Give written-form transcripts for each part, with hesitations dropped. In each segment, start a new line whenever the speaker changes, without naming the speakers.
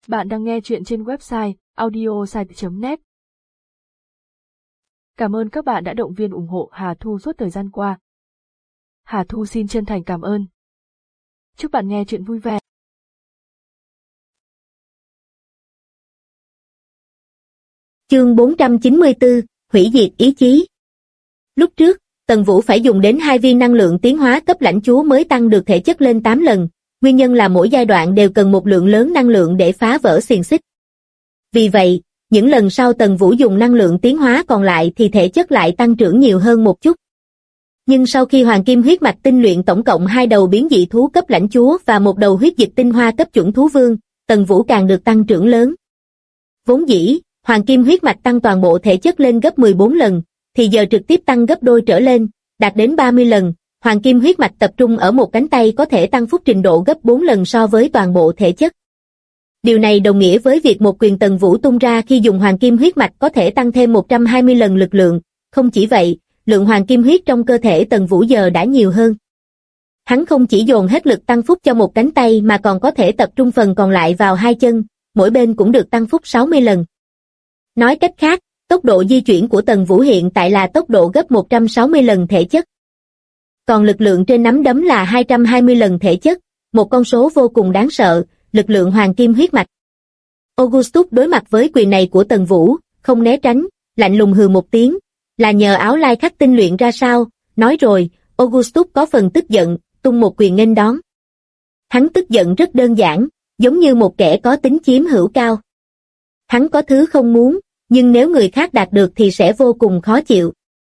Bạn đang nghe chuyện trên website audiosite.net. Cảm ơn các bạn đã động viên ủng hộ Hà Thu suốt thời gian qua. Hà Thu xin chân thành cảm ơn. Chúc bạn nghe chuyện vui vẻ.
Chương 494, hủy diệt ý chí. Lúc trước, Tần Vũ phải dùng đến 2 viên năng lượng tiến hóa cấp lãnh chúa mới tăng được thể chất lên 8 lần, nguyên nhân là mỗi giai đoạn đều cần một lượng lớn năng lượng để phá vỡ xiềng xích. Vì vậy, những lần sau Tần Vũ dùng năng lượng tiến hóa còn lại thì thể chất lại tăng trưởng nhiều hơn một chút. Nhưng sau khi Hoàng Kim huyết mạch tinh luyện tổng cộng 2 đầu biến dị thú cấp lãnh chúa và một đầu huyết dịch tinh hoa cấp chuẩn thú vương, Tần Vũ càng được tăng trưởng lớn. Vốn dĩ, Hoàng Kim huyết mạch tăng toàn bộ thể chất lên gấp 14 lần, thì giờ trực tiếp tăng gấp đôi trở lên, đạt đến 30 lần. Hoàng Kim huyết mạch tập trung ở một cánh tay có thể tăng phúc trình độ gấp 4 lần so với toàn bộ thể chất. Điều này đồng nghĩa với việc một quyền Tần Vũ tung ra khi dùng Hoàng Kim huyết mạch có thể tăng thêm 120 lần lực lượng. Không chỉ vậy, lượng Hoàng Kim huyết trong cơ thể Tần Vũ giờ đã nhiều hơn. Hắn không chỉ dồn hết lực tăng phúc cho một cánh tay mà còn có thể tập trung phần còn lại vào 2 chân, mỗi bên cũng được tăng phúc 60 lần. Nói cách khác, tốc độ di chuyển của Tần Vũ hiện tại là tốc độ gấp 160 lần thể chất. Còn lực lượng trên nắm đấm là 220 lần thể chất, một con số vô cùng đáng sợ, lực lượng Hoàng Kim huyết mạch. Augustus đối mặt với quyền này của Tần Vũ, không né tránh, lạnh lùng hừ một tiếng, là nhờ áo lai khắc tinh luyện ra sao, nói rồi, Augustus có phần tức giận, tung một quyền nghênh đón. Hắn tức giận rất đơn giản, giống như một kẻ có tính chiếm hữu cao. Hắn có thứ không muốn, nhưng nếu người khác đạt được thì sẽ vô cùng khó chịu.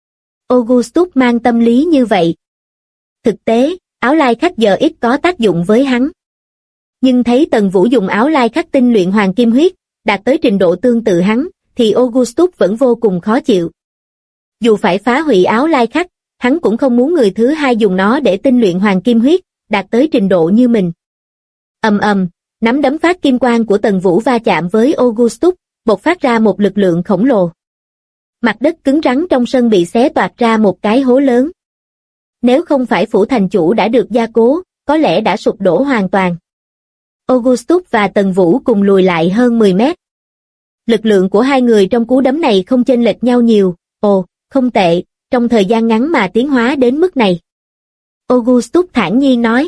Augustus mang tâm lý như vậy. Thực tế, áo lai khắc giờ ít có tác dụng với hắn. Nhưng thấy Tần Vũ dùng áo lai khắc tinh luyện Hoàng Kim huyết, đạt tới trình độ tương tự hắn, thì Augustus vẫn vô cùng khó chịu. Dù phải phá hủy áo lai khắc, hắn cũng không muốn người thứ hai dùng nó để tinh luyện Hoàng Kim huyết, đạt tới trình độ như mình. Ầm ầm, nắm đấm phát kim quang của Tần Vũ va chạm với Augustus, bộc phát ra một lực lượng khổng lồ. Mặt đất cứng rắn trong sân bị xé toạc ra một cái hố lớn. Nếu không phải phủ thành chủ đã được gia cố, có lẽ đã sụp đổ hoàn toàn. Augustus và Tần Vũ cùng lùi lại hơn 10 mét. Lực lượng của hai người trong cú đấm này không chênh lệch nhau nhiều, không tệ, trong thời gian ngắn mà tiến hóa đến mức này. Augustus thản nhiên nói.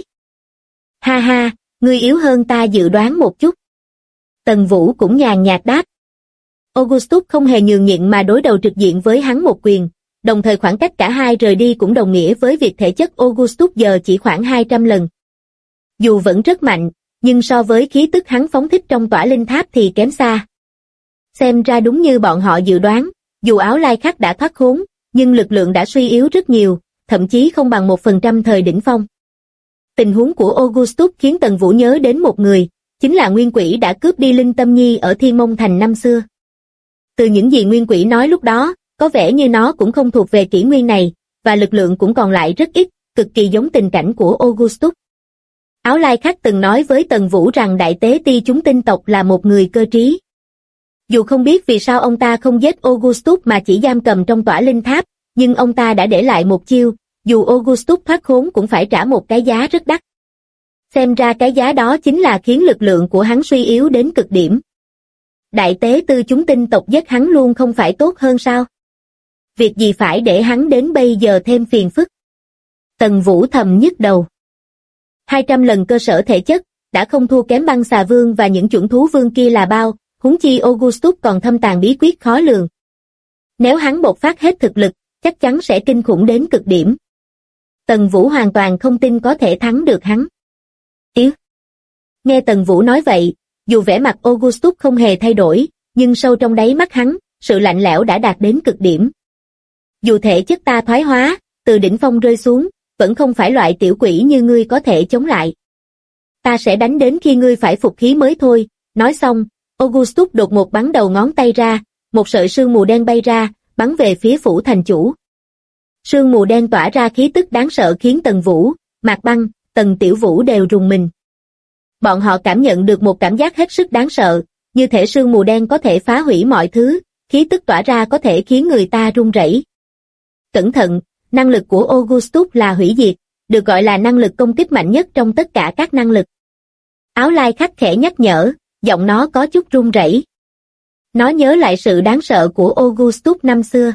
Ha ha, ngươi yếu hơn ta dự đoán một chút. Tần Vũ cũng nhàn nhạt đáp. Augustus không hề nhường nhịn mà đối đầu trực diện với hắn một quyền, đồng thời khoảng cách cả hai rời đi cũng đồng nghĩa với việc thể chất Augustus giờ chỉ khoảng 200 lần. Dù vẫn rất mạnh, nhưng so với khí tức hắn phóng thích trong tỏa linh tháp thì kém xa. Xem ra đúng như bọn họ dự đoán, dù áo lai khắc đã thoát khốn, nhưng lực lượng đã suy yếu rất nhiều, thậm chí không bằng 1% thời đỉnh phong. Tình huống của Augustus khiến Tần Vũ nhớ đến một người, chính là Nguyên Quỷ đã cướp đi Linh Tâm Nhi ở Thiên Mông Thành năm xưa. Từ những gì Nguyên Quỷ nói lúc đó, có vẻ như nó cũng không thuộc về kỷ nguyên này, và lực lượng cũng còn lại rất ít, cực kỳ giống tình cảnh của Augustus. Áo lai khắc từng nói với Tần Vũ rằng Đại Tế Ti chúng tinh tộc là một người cơ trí. Dù không biết vì sao ông ta không giết Augustus mà chỉ giam cầm trong tỏa linh tháp, nhưng ông ta đã để lại một chiêu, dù Augustus thoát khốn cũng phải trả một cái giá rất đắt. Xem ra cái giá đó chính là khiến lực lượng của hắn suy yếu đến cực điểm. Đại tế tư chúng tinh tộc giết hắn luôn không phải tốt hơn sao? Việc gì phải để hắn đến bây giờ thêm phiền phức? Tần Vũ thầm nhức đầu. 200 lần cơ sở thể chất, đã không thua kém băng xà vương và những chuẩn thú vương kia là bao, huống chi Augustus còn thâm tàng bí quyết khó lường. Nếu hắn bộc phát hết thực lực, chắc chắn sẽ kinh khủng đến cực điểm. Tần Vũ hoàn toàn không tin có thể thắng được hắn. Yếu. Nghe Tần Vũ nói vậy, dù vẻ mặt Augustus không hề thay đổi, nhưng sâu trong đáy mắt hắn, sự lạnh lẽo đã đạt đến cực điểm. Dù thể chất ta thoái hóa, từ đỉnh phong rơi xuống, vẫn không phải loại tiểu quỷ như ngươi có thể chống lại. Ta sẽ đánh đến khi ngươi phải phục khí mới thôi. Nói xong, Augustus đột ngột bắn đầu ngón tay ra, một sợi sương mù đen bay ra, bắn về phía phủ thành chủ. Sương mù đen tỏa ra khí tức đáng sợ khiến Tần Vũ, Mạc Băng, Tần Tiểu Vũ đều rùng mình. Bọn họ cảm nhận được một cảm giác hết sức đáng sợ, như thể sương mù đen có thể phá hủy mọi thứ, khí tức tỏa ra có thể khiến người ta run rẩy. Cẩn thận, năng lực của Augustus là hủy diệt, được gọi là năng lực công kích mạnh nhất trong tất cả các năng lực. Áo lai khắc khẽ nhắc nhở, giọng nó có chút run rẩy. Nó nhớ lại sự đáng sợ của Augustus năm xưa.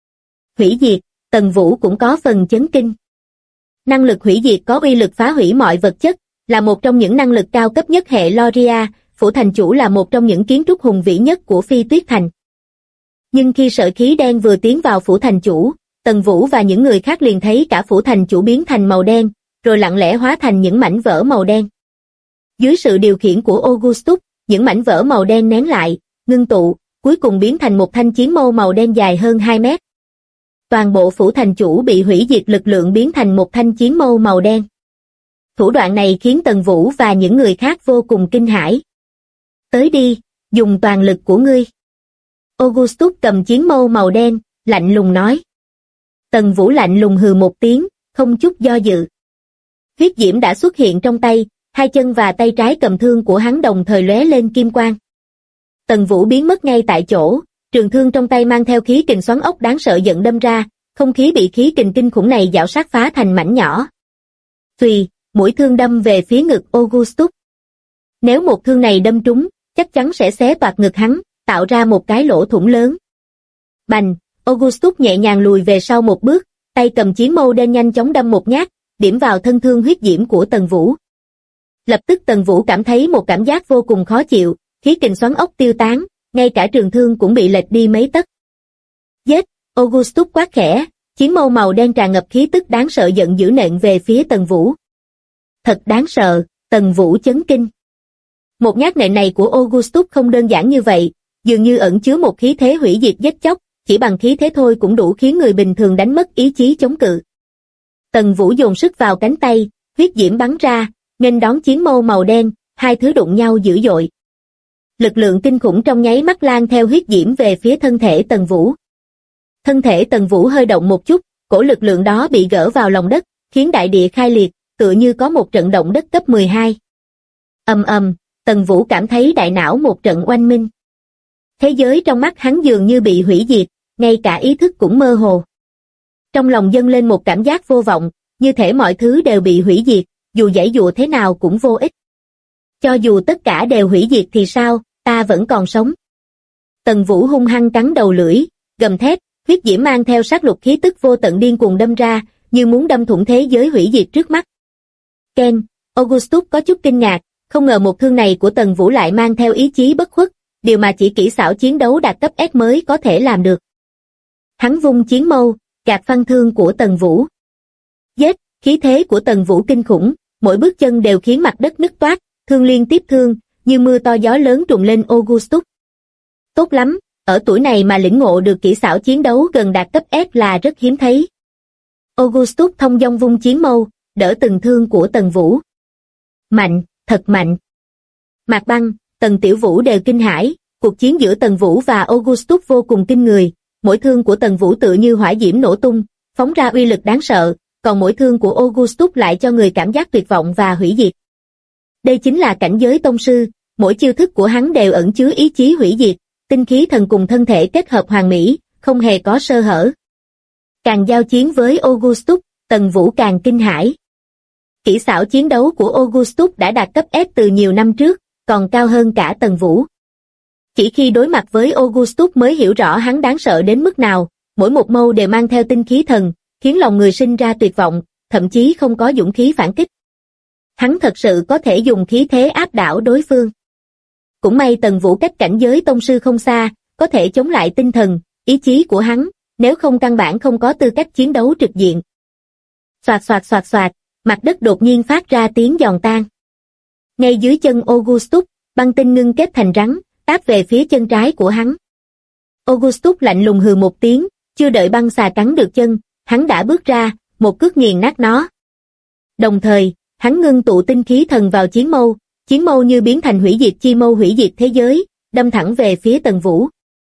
Hủy diệt, Tần Vũ cũng có phần chấn kinh. Năng lực hủy diệt có uy lực phá hủy mọi vật chất, là một trong những năng lực cao cấp nhất hệ Loria, phủ thành chủ là một trong những kiến trúc hùng vĩ nhất của Phi Tuyết Thành. Nhưng khi sợi khí đen vừa tiến vào phủ thành chủ, Tần Vũ và những người khác liền thấy cả phủ thành chủ biến thành màu đen, rồi lặng lẽ hóa thành những mảnh vỡ màu đen. Dưới sự điều khiển của Augustus, những mảnh vỡ màu đen nén lại, ngưng tụ, cuối cùng biến thành một thanh chiến mâu màu đen dài hơn 2 mét. Toàn bộ phủ thành chủ bị hủy diệt, lực lượng biến thành một thanh chiến mâu màu đen. Thủ đoạn này khiến Tần Vũ và những người khác vô cùng kinh hãi. Tới đi, dùng toàn lực của ngươi. Augustus cầm chiến mâu màu đen, lạnh lùng nói. Tần Vũ lạnh lùng hừ một tiếng, không chút do dự. Huyết diễm đã xuất hiện trong tay, hai chân và tay trái cầm thương của hắn đồng thời lóe lên kim quang. Tần Vũ biến mất ngay tại chỗ, trường thương trong tay mang theo khí kình xoắn ốc đáng sợ giận đâm ra, không khí bị khí kình kinh khủng này giảo sát phá thành mảnh nhỏ. Xùy, mũi thương đâm về phía ngực Augustus. Nếu một thương này đâm trúng, chắc chắn sẽ xé toạc ngực hắn, tạo ra một cái lỗ thủng lớn. Bành, Augustus nhẹ nhàng lùi về sau một bước, tay cầm chiến mâu đen nhanh chóng đâm một nhát, điểm vào thân thương huyết diễm của Tần Vũ. Lập tức Tần Vũ cảm thấy một cảm giác vô cùng khó chịu, khí kình xoắn ốc tiêu tán, ngay cả trường thương cũng bị lệch đi mấy tấc. Giết, Augustus quát khẽ, chiến mâu màu đen tràn ngập khí tức đáng sợ giận dữ nện về phía Tần Vũ. Thật đáng sợ, Tần Vũ chấn kinh. Một nhát nện này của Augustus không đơn giản như vậy, dường như ẩn chứa một khí thế hủy diệt giết chóc, chỉ bằng khí thế thôi cũng đủ khiến người bình thường đánh mất ý chí chống cự. Tần Vũ dồn sức vào cánh tay, huyết diễm bắn ra, nghênh đón chiến mâu màu đen, hai thứ đụng nhau dữ dội. Lực lượng kinh khủng trong nháy mắt lan theo huyết diễm về phía thân thể Tần Vũ. Thân thể Tần Vũ hơi động một chút, cổ lực lượng đó bị gỡ vào lòng đất, khiến đại địa khai liệt, tựa như có một trận động đất cấp 12. Ầm ầm, Tần Vũ cảm thấy đại não một trận oanh minh. Thế giới trong mắt hắn dường như bị hủy diệt, ngay cả ý thức cũng mơ hồ. Trong lòng dâng lên một cảm giác vô vọng, như thể mọi thứ đều bị hủy diệt, dù giãy dụa thế nào cũng vô ích. Cho dù tất cả đều hủy diệt thì sao, ta vẫn còn sống. Tần Vũ hung hăng cắn đầu lưỡi, gầm thét, huyết diễm mang theo sát lục khí tức vô tận điên cuồng đâm ra, như muốn đâm thủng thế giới hủy diệt trước mắt. Ken, Augustus có chút kinh ngạc, không ngờ một thương này của Tần Vũ lại mang theo ý chí bất khuất, điều mà chỉ kỹ xảo chiến đấu đạt cấp S mới có thể làm được. Hắn vung chiến mâu, gạt phăng thương của Tần Vũ. Giết, khí thế của Tần Vũ kinh khủng, mỗi bước chân đều khiến mặt đất nứt toác, thương liên tiếp thương, như mưa to gió lớn trùng lên Augustus. Tốt lắm, ở tuổi này mà lĩnh ngộ được kỹ xảo chiến đấu gần đạt cấp S là rất hiếm thấy. Augustus thông dong vung chiến mâu, đỡ từng thương của Tần Vũ. Mạnh, thật mạnh. Mạc Băng, Tần Tiểu Vũ đều kinh hãi, cuộc chiến giữa Tần Vũ và Augustus vô cùng kinh người, mỗi thương của Tần Vũ tựa như hỏa diễm nổ tung, phóng ra uy lực đáng sợ, còn mỗi thương của Augustus lại cho người cảm giác tuyệt vọng và hủy diệt. Đây chính là cảnh giới tông sư, mỗi chiêu thức của hắn đều ẩn chứa ý chí hủy diệt, tinh khí thần cùng thân thể kết hợp hoàn mỹ, không hề có sơ hở. Càng giao chiến với Augustus, Tần Vũ càng kinh hãi. Kỹ xảo chiến đấu của Augustus đã đạt cấp S từ nhiều năm trước, còn cao hơn cả Tần Vũ. Chỉ khi đối mặt với Augustus mới hiểu rõ hắn đáng sợ đến mức nào, mỗi một mâu đều mang theo tinh khí thần, khiến lòng người sinh ra tuyệt vọng, thậm chí không có dũng khí phản kích. Hắn thật sự có thể dùng khí thế áp đảo đối phương. Cũng may Tần Vũ cách cảnh giới tông sư không xa, có thể chống lại tinh thần, ý chí của hắn, nếu không căn bản không có tư cách chiến đấu trực diện. Xoạt xoạt xoạt xoạt, mặt đất đột nhiên phát ra tiếng giòn tan. Ngay dưới chân Augustus, băng tinh ngưng kết thành rắn, đáp về phía chân trái của hắn. Augustus lạnh lùng hừ một tiếng, chưa đợi băng xà cắn được chân, hắn đã bước ra, một cước nghiền nát nó. Đồng thời, hắn ngưng tụ tinh khí thần vào chiến mâu như biến thành hủy diệt chi mâu hủy diệt thế giới, đâm thẳng về phía Tần Vũ.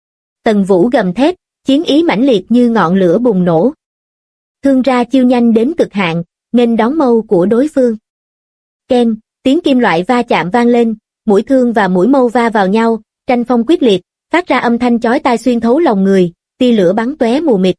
Tần Vũ gầm thét, chiến ý mãnh liệt như ngọn lửa bùng nổ. Thương ra chiêu nhanh đến cực hạn, nghênh đón mâu của đối phương. Ken, tiếng kim loại va chạm vang lên, mũi thương và mũi mâu va vào nhau, tranh phong quyết liệt, phát ra âm thanh chói tai xuyên thấu lòng người, tia lửa bắn tóe mù mịt.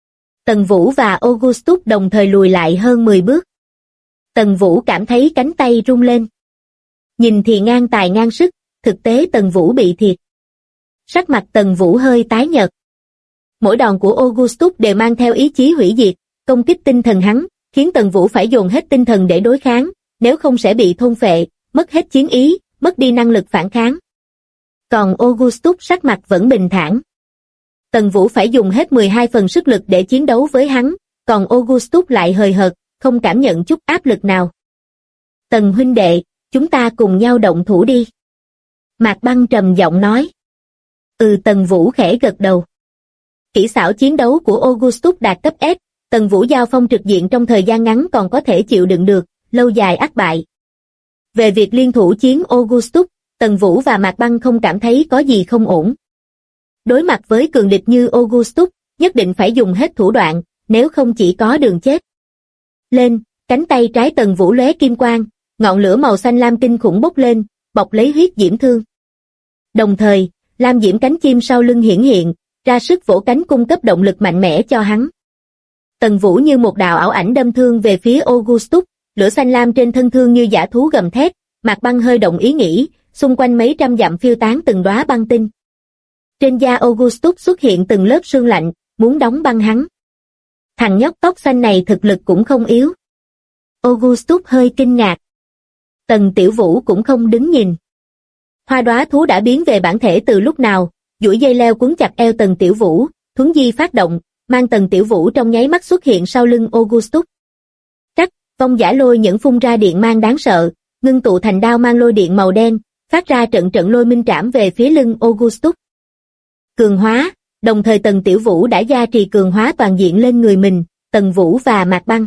Tần Vũ và Augustus đồng thời lùi lại hơn 10 bước. Tần Vũ cảm thấy cánh tay rung lên. Nhìn thì ngang tài ngang sức, thực tế Tần Vũ bị thiệt. Sắc mặt Tần Vũ hơi tái nhợt. Mỗi đòn của Augustus đều mang theo ý chí hủy diệt, công kích tinh thần hắn, khiến Tần Vũ phải dồn hết tinh thần để đối kháng, nếu không sẽ bị thôn phệ, mất hết chiến ý, mất đi năng lực phản kháng. Còn Augustus sắc mặt vẫn bình thản. Tần Vũ phải dùng hết 12 phần sức lực để chiến đấu với hắn, còn Augustus lại hời hợt, không cảm nhận chút áp lực nào. Tần huynh đệ, chúng ta cùng nhau động thủ đi. Mạc Băng trầm giọng nói. Tần Vũ khẽ gật đầu. Kỹ xảo chiến đấu của Augustus đạt cấp S, Tần Vũ giao phong trực diện trong thời gian ngắn còn có thể chịu đựng được, lâu dài ắt bại. Về việc liên thủ chiến Augustus, Tần Vũ và Mạc Băng không cảm thấy có gì không ổn. Đối mặt với cường địch như Augustus, nhất định phải dùng hết thủ đoạn, nếu không chỉ có đường chết. Lên, cánh tay trái Tần Vũ lóe kim quang, ngọn lửa màu xanh lam kinh khủng bốc lên, bọc lấy huyết diễm thương. Đồng thời, lam diễm cánh chim sau lưng hiển hiện, ra sức vỗ cánh cung cấp động lực mạnh mẽ cho hắn. Tần Vũ như một đạo ảo ảnh đâm thương về phía Augustus, lửa xanh lam trên thân thương như dã thú gầm thét, Mạc Băng hơi động ý nghĩ, xung quanh mấy trăm dặm phiêu tán từng đóa băng tinh. Trên da Augustus xuất hiện từng lớp sương lạnh, muốn đóng băng hắn. Thằng nhóc tóc xanh này thực lực cũng không yếu. Augustus hơi kinh ngạc. Tần Tiểu Vũ cũng không đứng nhìn. Hoa đóa thú đã biến về bản thể từ lúc nào, duỗi dây leo quấn chặt eo Tần Tiểu Vũ, thuấn di phát động, mang Tần Tiểu Vũ trong nháy mắt xuất hiện sau lưng Augustus. Trắc, vong giả lôi những phun ra điện mang đáng sợ, ngưng tụ thành đao mang lôi điện màu đen, phát ra trận trận lôi minh trảm về phía lưng Augustus. Cường hóa, đồng thời Tần Tiểu Vũ đã gia trì cường hóa toàn diện lên người mình, Tần Vũ và Mạc Băng.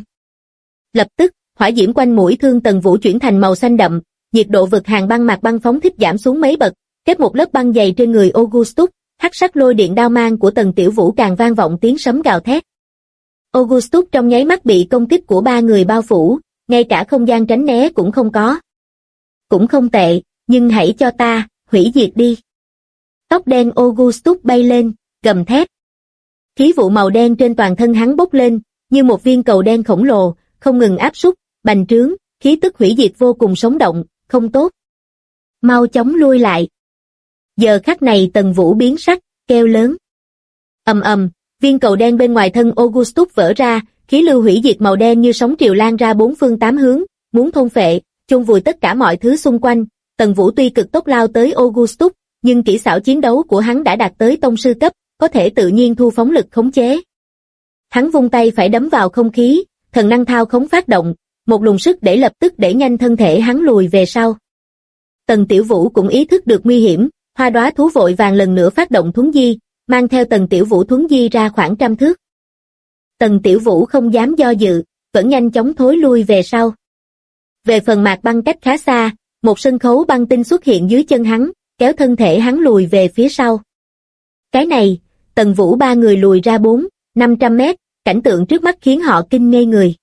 Lập tức, hỏa diễm quanh mũi thương Tần Vũ chuyển thành màu xanh đậm, nhiệt độ vực hàng băng Mạc Băng phóng thích giảm xuống mấy bậc, kết một lớp băng dày trên người Augustus, hắc sắc lôi điện đao mang của Tần Tiểu Vũ càng vang vọng tiếng sấm gào thét. Augustus trong nháy mắt bị công kích của ba người bao phủ, ngay cả không gian tránh né cũng không có. Cũng không tệ, nhưng hãy cho ta, hủy diệt đi. Tóc đen Augustus bay lên, gầm thét. Khí vụ màu đen trên toàn thân hắn bốc lên, như một viên cầu đen khổng lồ, không ngừng áp súc, bành trướng, khí tức hủy diệt vô cùng sống động, không tốt. Mau chóng lui lại. Giờ khắc này Tần Vũ biến sắc, kêu lớn. Ầm ầm, viên cầu đen bên ngoài thân Augustus vỡ ra, khí lưu hủy diệt màu đen như sóng triều lan ra bốn phương tám hướng, muốn thôn phệ, chôn vùi tất cả mọi thứ xung quanh. Tần Vũ tuy cực tốc lao tới Augustus, nhưng kỹ xảo chiến đấu của hắn đã đạt tới tông sư cấp, có thể tự nhiên thu phóng lực khống chế. Hắn vung tay phải đấm vào không khí, thần năng thao khống phát động, một luồng sức để lập tức đẩy nhanh thân thể hắn lùi về sau. Tần Tiểu Vũ cũng ý thức được nguy hiểm, hoa đóa thú vội vàng lần nữa phát động thuấn di, mang theo Tần Tiểu Vũ thuấn di ra khoảng trăm thước. Tần Tiểu Vũ không dám do dự, vẫn nhanh chóng thối lui về sau. Về phần Mạc Băng cách khá xa, một sân khấu băng tinh xuất hiện dưới chân hắn, kéo thân thể hắn lùi về phía sau. Cái này, Tần Vũ ba người lùi ra 400-500 mét, cảnh tượng trước mắt khiến họ kinh ngây người.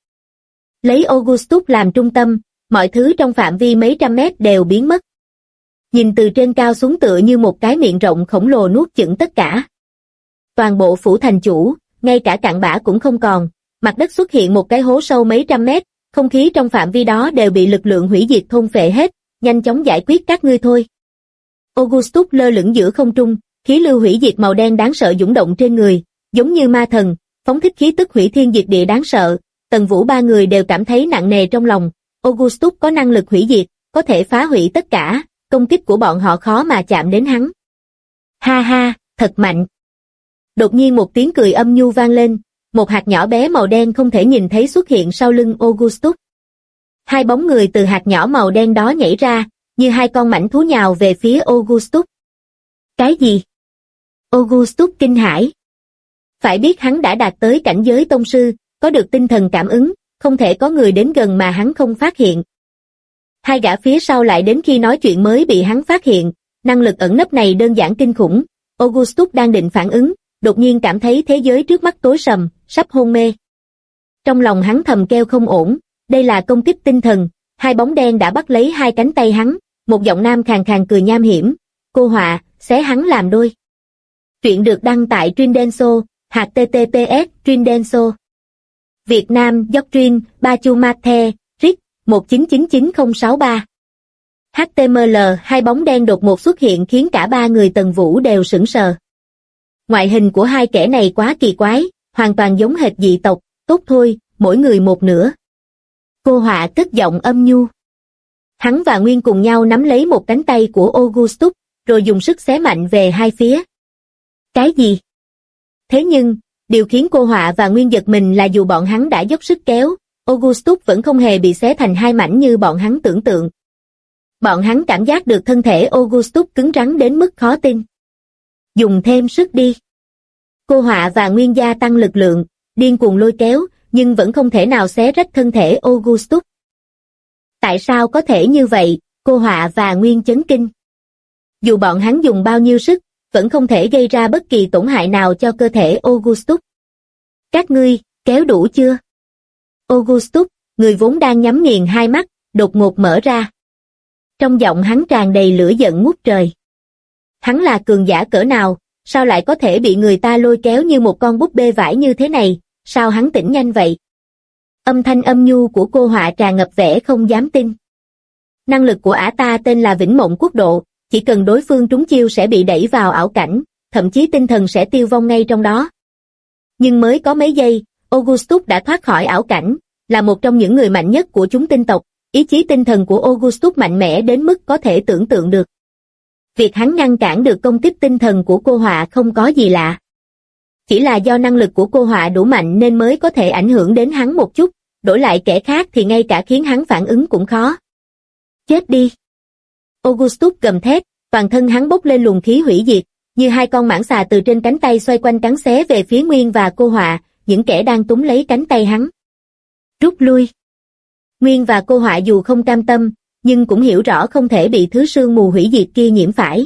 Lấy Augustus làm trung tâm, mọi thứ trong phạm vi mấy trăm mét đều biến mất. Nhìn từ trên cao xuống tựa như một cái miệng rộng khổng lồ nuốt chửng tất cả. Toàn bộ phủ thành chủ, ngay cả cặn bã cũng không còn, mặt đất xuất hiện một cái hố sâu mấy trăm mét, không khí trong phạm vi đó đều bị lực lượng hủy diệt thôn phệ hết, nhanh chóng giải quyết các ngươi thôi. Augustus lơ lửng giữa không trung, khí lưu hủy diệt màu đen đáng sợ dũng động trên người, giống như ma thần, phóng thích khí tức hủy thiên diệt địa đáng sợ. Tần Vũ ba người đều cảm thấy nặng nề trong lòng. Augustus có năng lực hủy diệt, có thể phá hủy tất cả, công kích của bọn họ khó mà chạm đến hắn. Ha ha, thật mạnh. Đột nhiên một tiếng cười âm nhu vang lên, một hạt nhỏ bé màu đen không thể nhìn thấy xuất hiện sau lưng Augustus. Hai bóng người từ hạt nhỏ màu đen đó nhảy ra, như hai con mãnh thú nhào về phía Augustus. Cái gì? Augustus kinh hãi. Phải biết hắn đã đạt tới cảnh giới tông sư, có được tinh thần cảm ứng, không thể có người đến gần mà hắn không phát hiện. Hai gã phía sau lại đến khi nói chuyện mới bị hắn phát hiện, năng lực ẩn nấp này đơn giản kinh khủng. Augustus đang định phản ứng, đột nhiên cảm thấy thế giới trước mắt tối sầm, sắp hôn mê. Trong lòng hắn thầm kêu không ổn, đây là công kích tinh thần, hai bóng đen đã bắt lấy hai cánh tay hắn, một giọng nam khàn khàn cười nham hiểm, cô họa, xé hắn làm đôi. Truyện được đăng tại Trindenso, https Trindenso. Việt Nam, Doctrine, Ba Chu Ma The, RIC, 1999063. HTML, hai bóng đen đột ngột xuất hiện khiến cả ba người Tần Vũ đều sững sờ. Ngoại hình của hai kẻ này quá kỳ quái, hoàn toàn giống hệt dị tộc, tốt thôi, mỗi người một nửa. Cô Họa cất giọng âm nhu. Hắn và Nguyên cùng nhau nắm lấy một cánh tay của Augustus, rồi dùng sức xé mạnh về hai phía. Cái gì? Thế nhưng, điều khiến cô Họa và Nguyên giật mình là dù bọn hắn đã dốc sức kéo, Augustus vẫn không hề bị xé thành hai mảnh như bọn hắn tưởng tượng. Bọn hắn cảm giác được thân thể Augustus cứng rắn đến mức khó tin. Dùng thêm sức đi. Cô Họa và Nguyên gia tăng lực lượng, điên cuồng lôi kéo, nhưng vẫn không thể nào xé rách thân thể Augustus. Tại sao có thể như vậy? Cô Họa và Nguyên chấn kinh. Dù bọn hắn dùng bao nhiêu sức, vẫn không thể gây ra bất kỳ tổn hại nào cho cơ thể Augustus. Các ngươi, kéo đủ chưa? Augustus, người vốn đang nhắm nghiền hai mắt, đột ngột mở ra. Trong giọng hắn tràn đầy lửa giận ngút trời. Hắn là cường giả cỡ nào, sao lại có thể bị người ta lôi kéo như một con búp bê vải như thế này, sao hắn tỉnh nhanh vậy? Âm thanh âm nhu của cô Họa tràn ngập vẻ không dám tin. Năng lực của ả ta tên là Vĩnh Mộng Quốc Độ, chỉ cần đối phương trúng chiêu sẽ bị đẩy vào ảo cảnh, thậm chí tinh thần sẽ tiêu vong ngay trong đó. Nhưng mới có mấy giây, Augustus đã thoát khỏi ảo cảnh, là một trong những người mạnh nhất của chúng tinh tộc, ý chí tinh thần của Augustus mạnh mẽ đến mức có thể tưởng tượng được. Việc hắn ngăn cản được công kích tinh thần của cô Họa không có gì lạ. Chỉ là do năng lực của cô Họa đủ mạnh nên mới có thể ảnh hưởng đến hắn một chút, đổi lại kẻ khác thì ngay cả khiến hắn phản ứng cũng khó. Chết đi! Augustus gầm thét, toàn thân hắn bốc lên luồng khí hủy diệt, như hai con mãng xà từ trên cánh tay xoay quanh cắn xé về phía Nguyên và cô Họa, những kẻ đang túm lấy cánh tay hắn. Rút lui! Nguyên và cô Họa dù không cam tâm, nhưng cũng hiểu rõ không thể bị thứ sương mù hủy diệt kia nhiễm phải.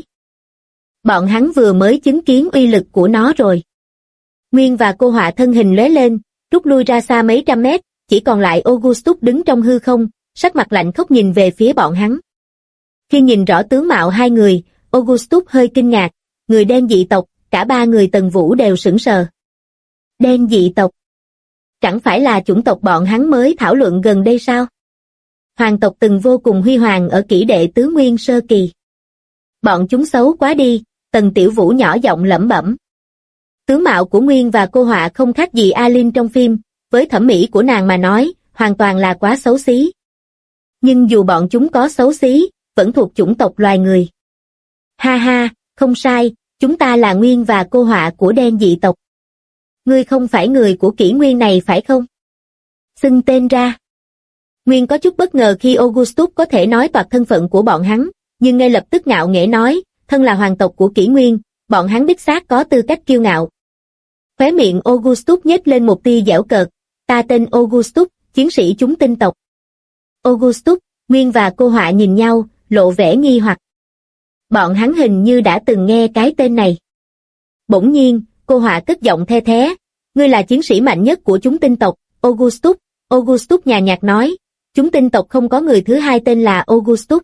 Bọn hắn vừa mới chứng kiến uy lực của nó rồi. Nguyên và cô Họa thân hình lóe lên, rút lui ra xa mấy trăm mét, chỉ còn lại Augustus đứng trong hư không, sắc mặt lạnh khốc nhìn về phía bọn hắn. Khi nhìn rõ tướng mạo hai người, Augustus hơi kinh ngạc, người đen dị tộc, cả ba người Tần Vũ đều sững sờ. Đen dị tộc? Chẳng phải là chủng tộc bọn hắn mới thảo luận gần đây sao? Hoàng tộc từng vô cùng huy hoàng ở kỷ đệ tứ nguyên sơ kỳ. Bọn chúng xấu quá đi, Tần Tiểu Vũ nhỏ giọng lẩm bẩm. Tướng mạo của Nguyên và cô Họa không khác gì Alin trong phim, với thẩm mỹ của nàng mà nói, hoàn toàn là quá xấu xí. Nhưng dù bọn chúng có xấu xí, vẫn thuộc chủng tộc loài người. Ha ha, không sai, chúng ta là Nguyên và cô Họa của đen dị tộc. Ngươi không phải người của kỷ nguyên này phải không? Xưng tên ra. Nguyên có chút bất ngờ khi Augustus có thể nói toạc thân phận của bọn hắn, nhưng ngay lập tức ngạo nghễ nói, thân là hoàng tộc của kỷ nguyên, bọn hắn đích xác có tư cách kiêu ngạo. Khóe miệng Augustus nhếch lên một tia giễu cợt, ta tên Augustus, chiến sĩ chúng tinh tộc. Augustus, Nguyên và cô Họa nhìn nhau, lộ vẻ nghi hoặc. Bọn hắn hình như đã từng nghe cái tên này. Bỗng nhiên, cô Họa cất giọng the thé, ngươi là chiến sĩ mạnh nhất của chúng tinh tộc, Augustus. Augustus nhàn nhạt nói, chúng tinh tộc không có người thứ hai tên là Augustus.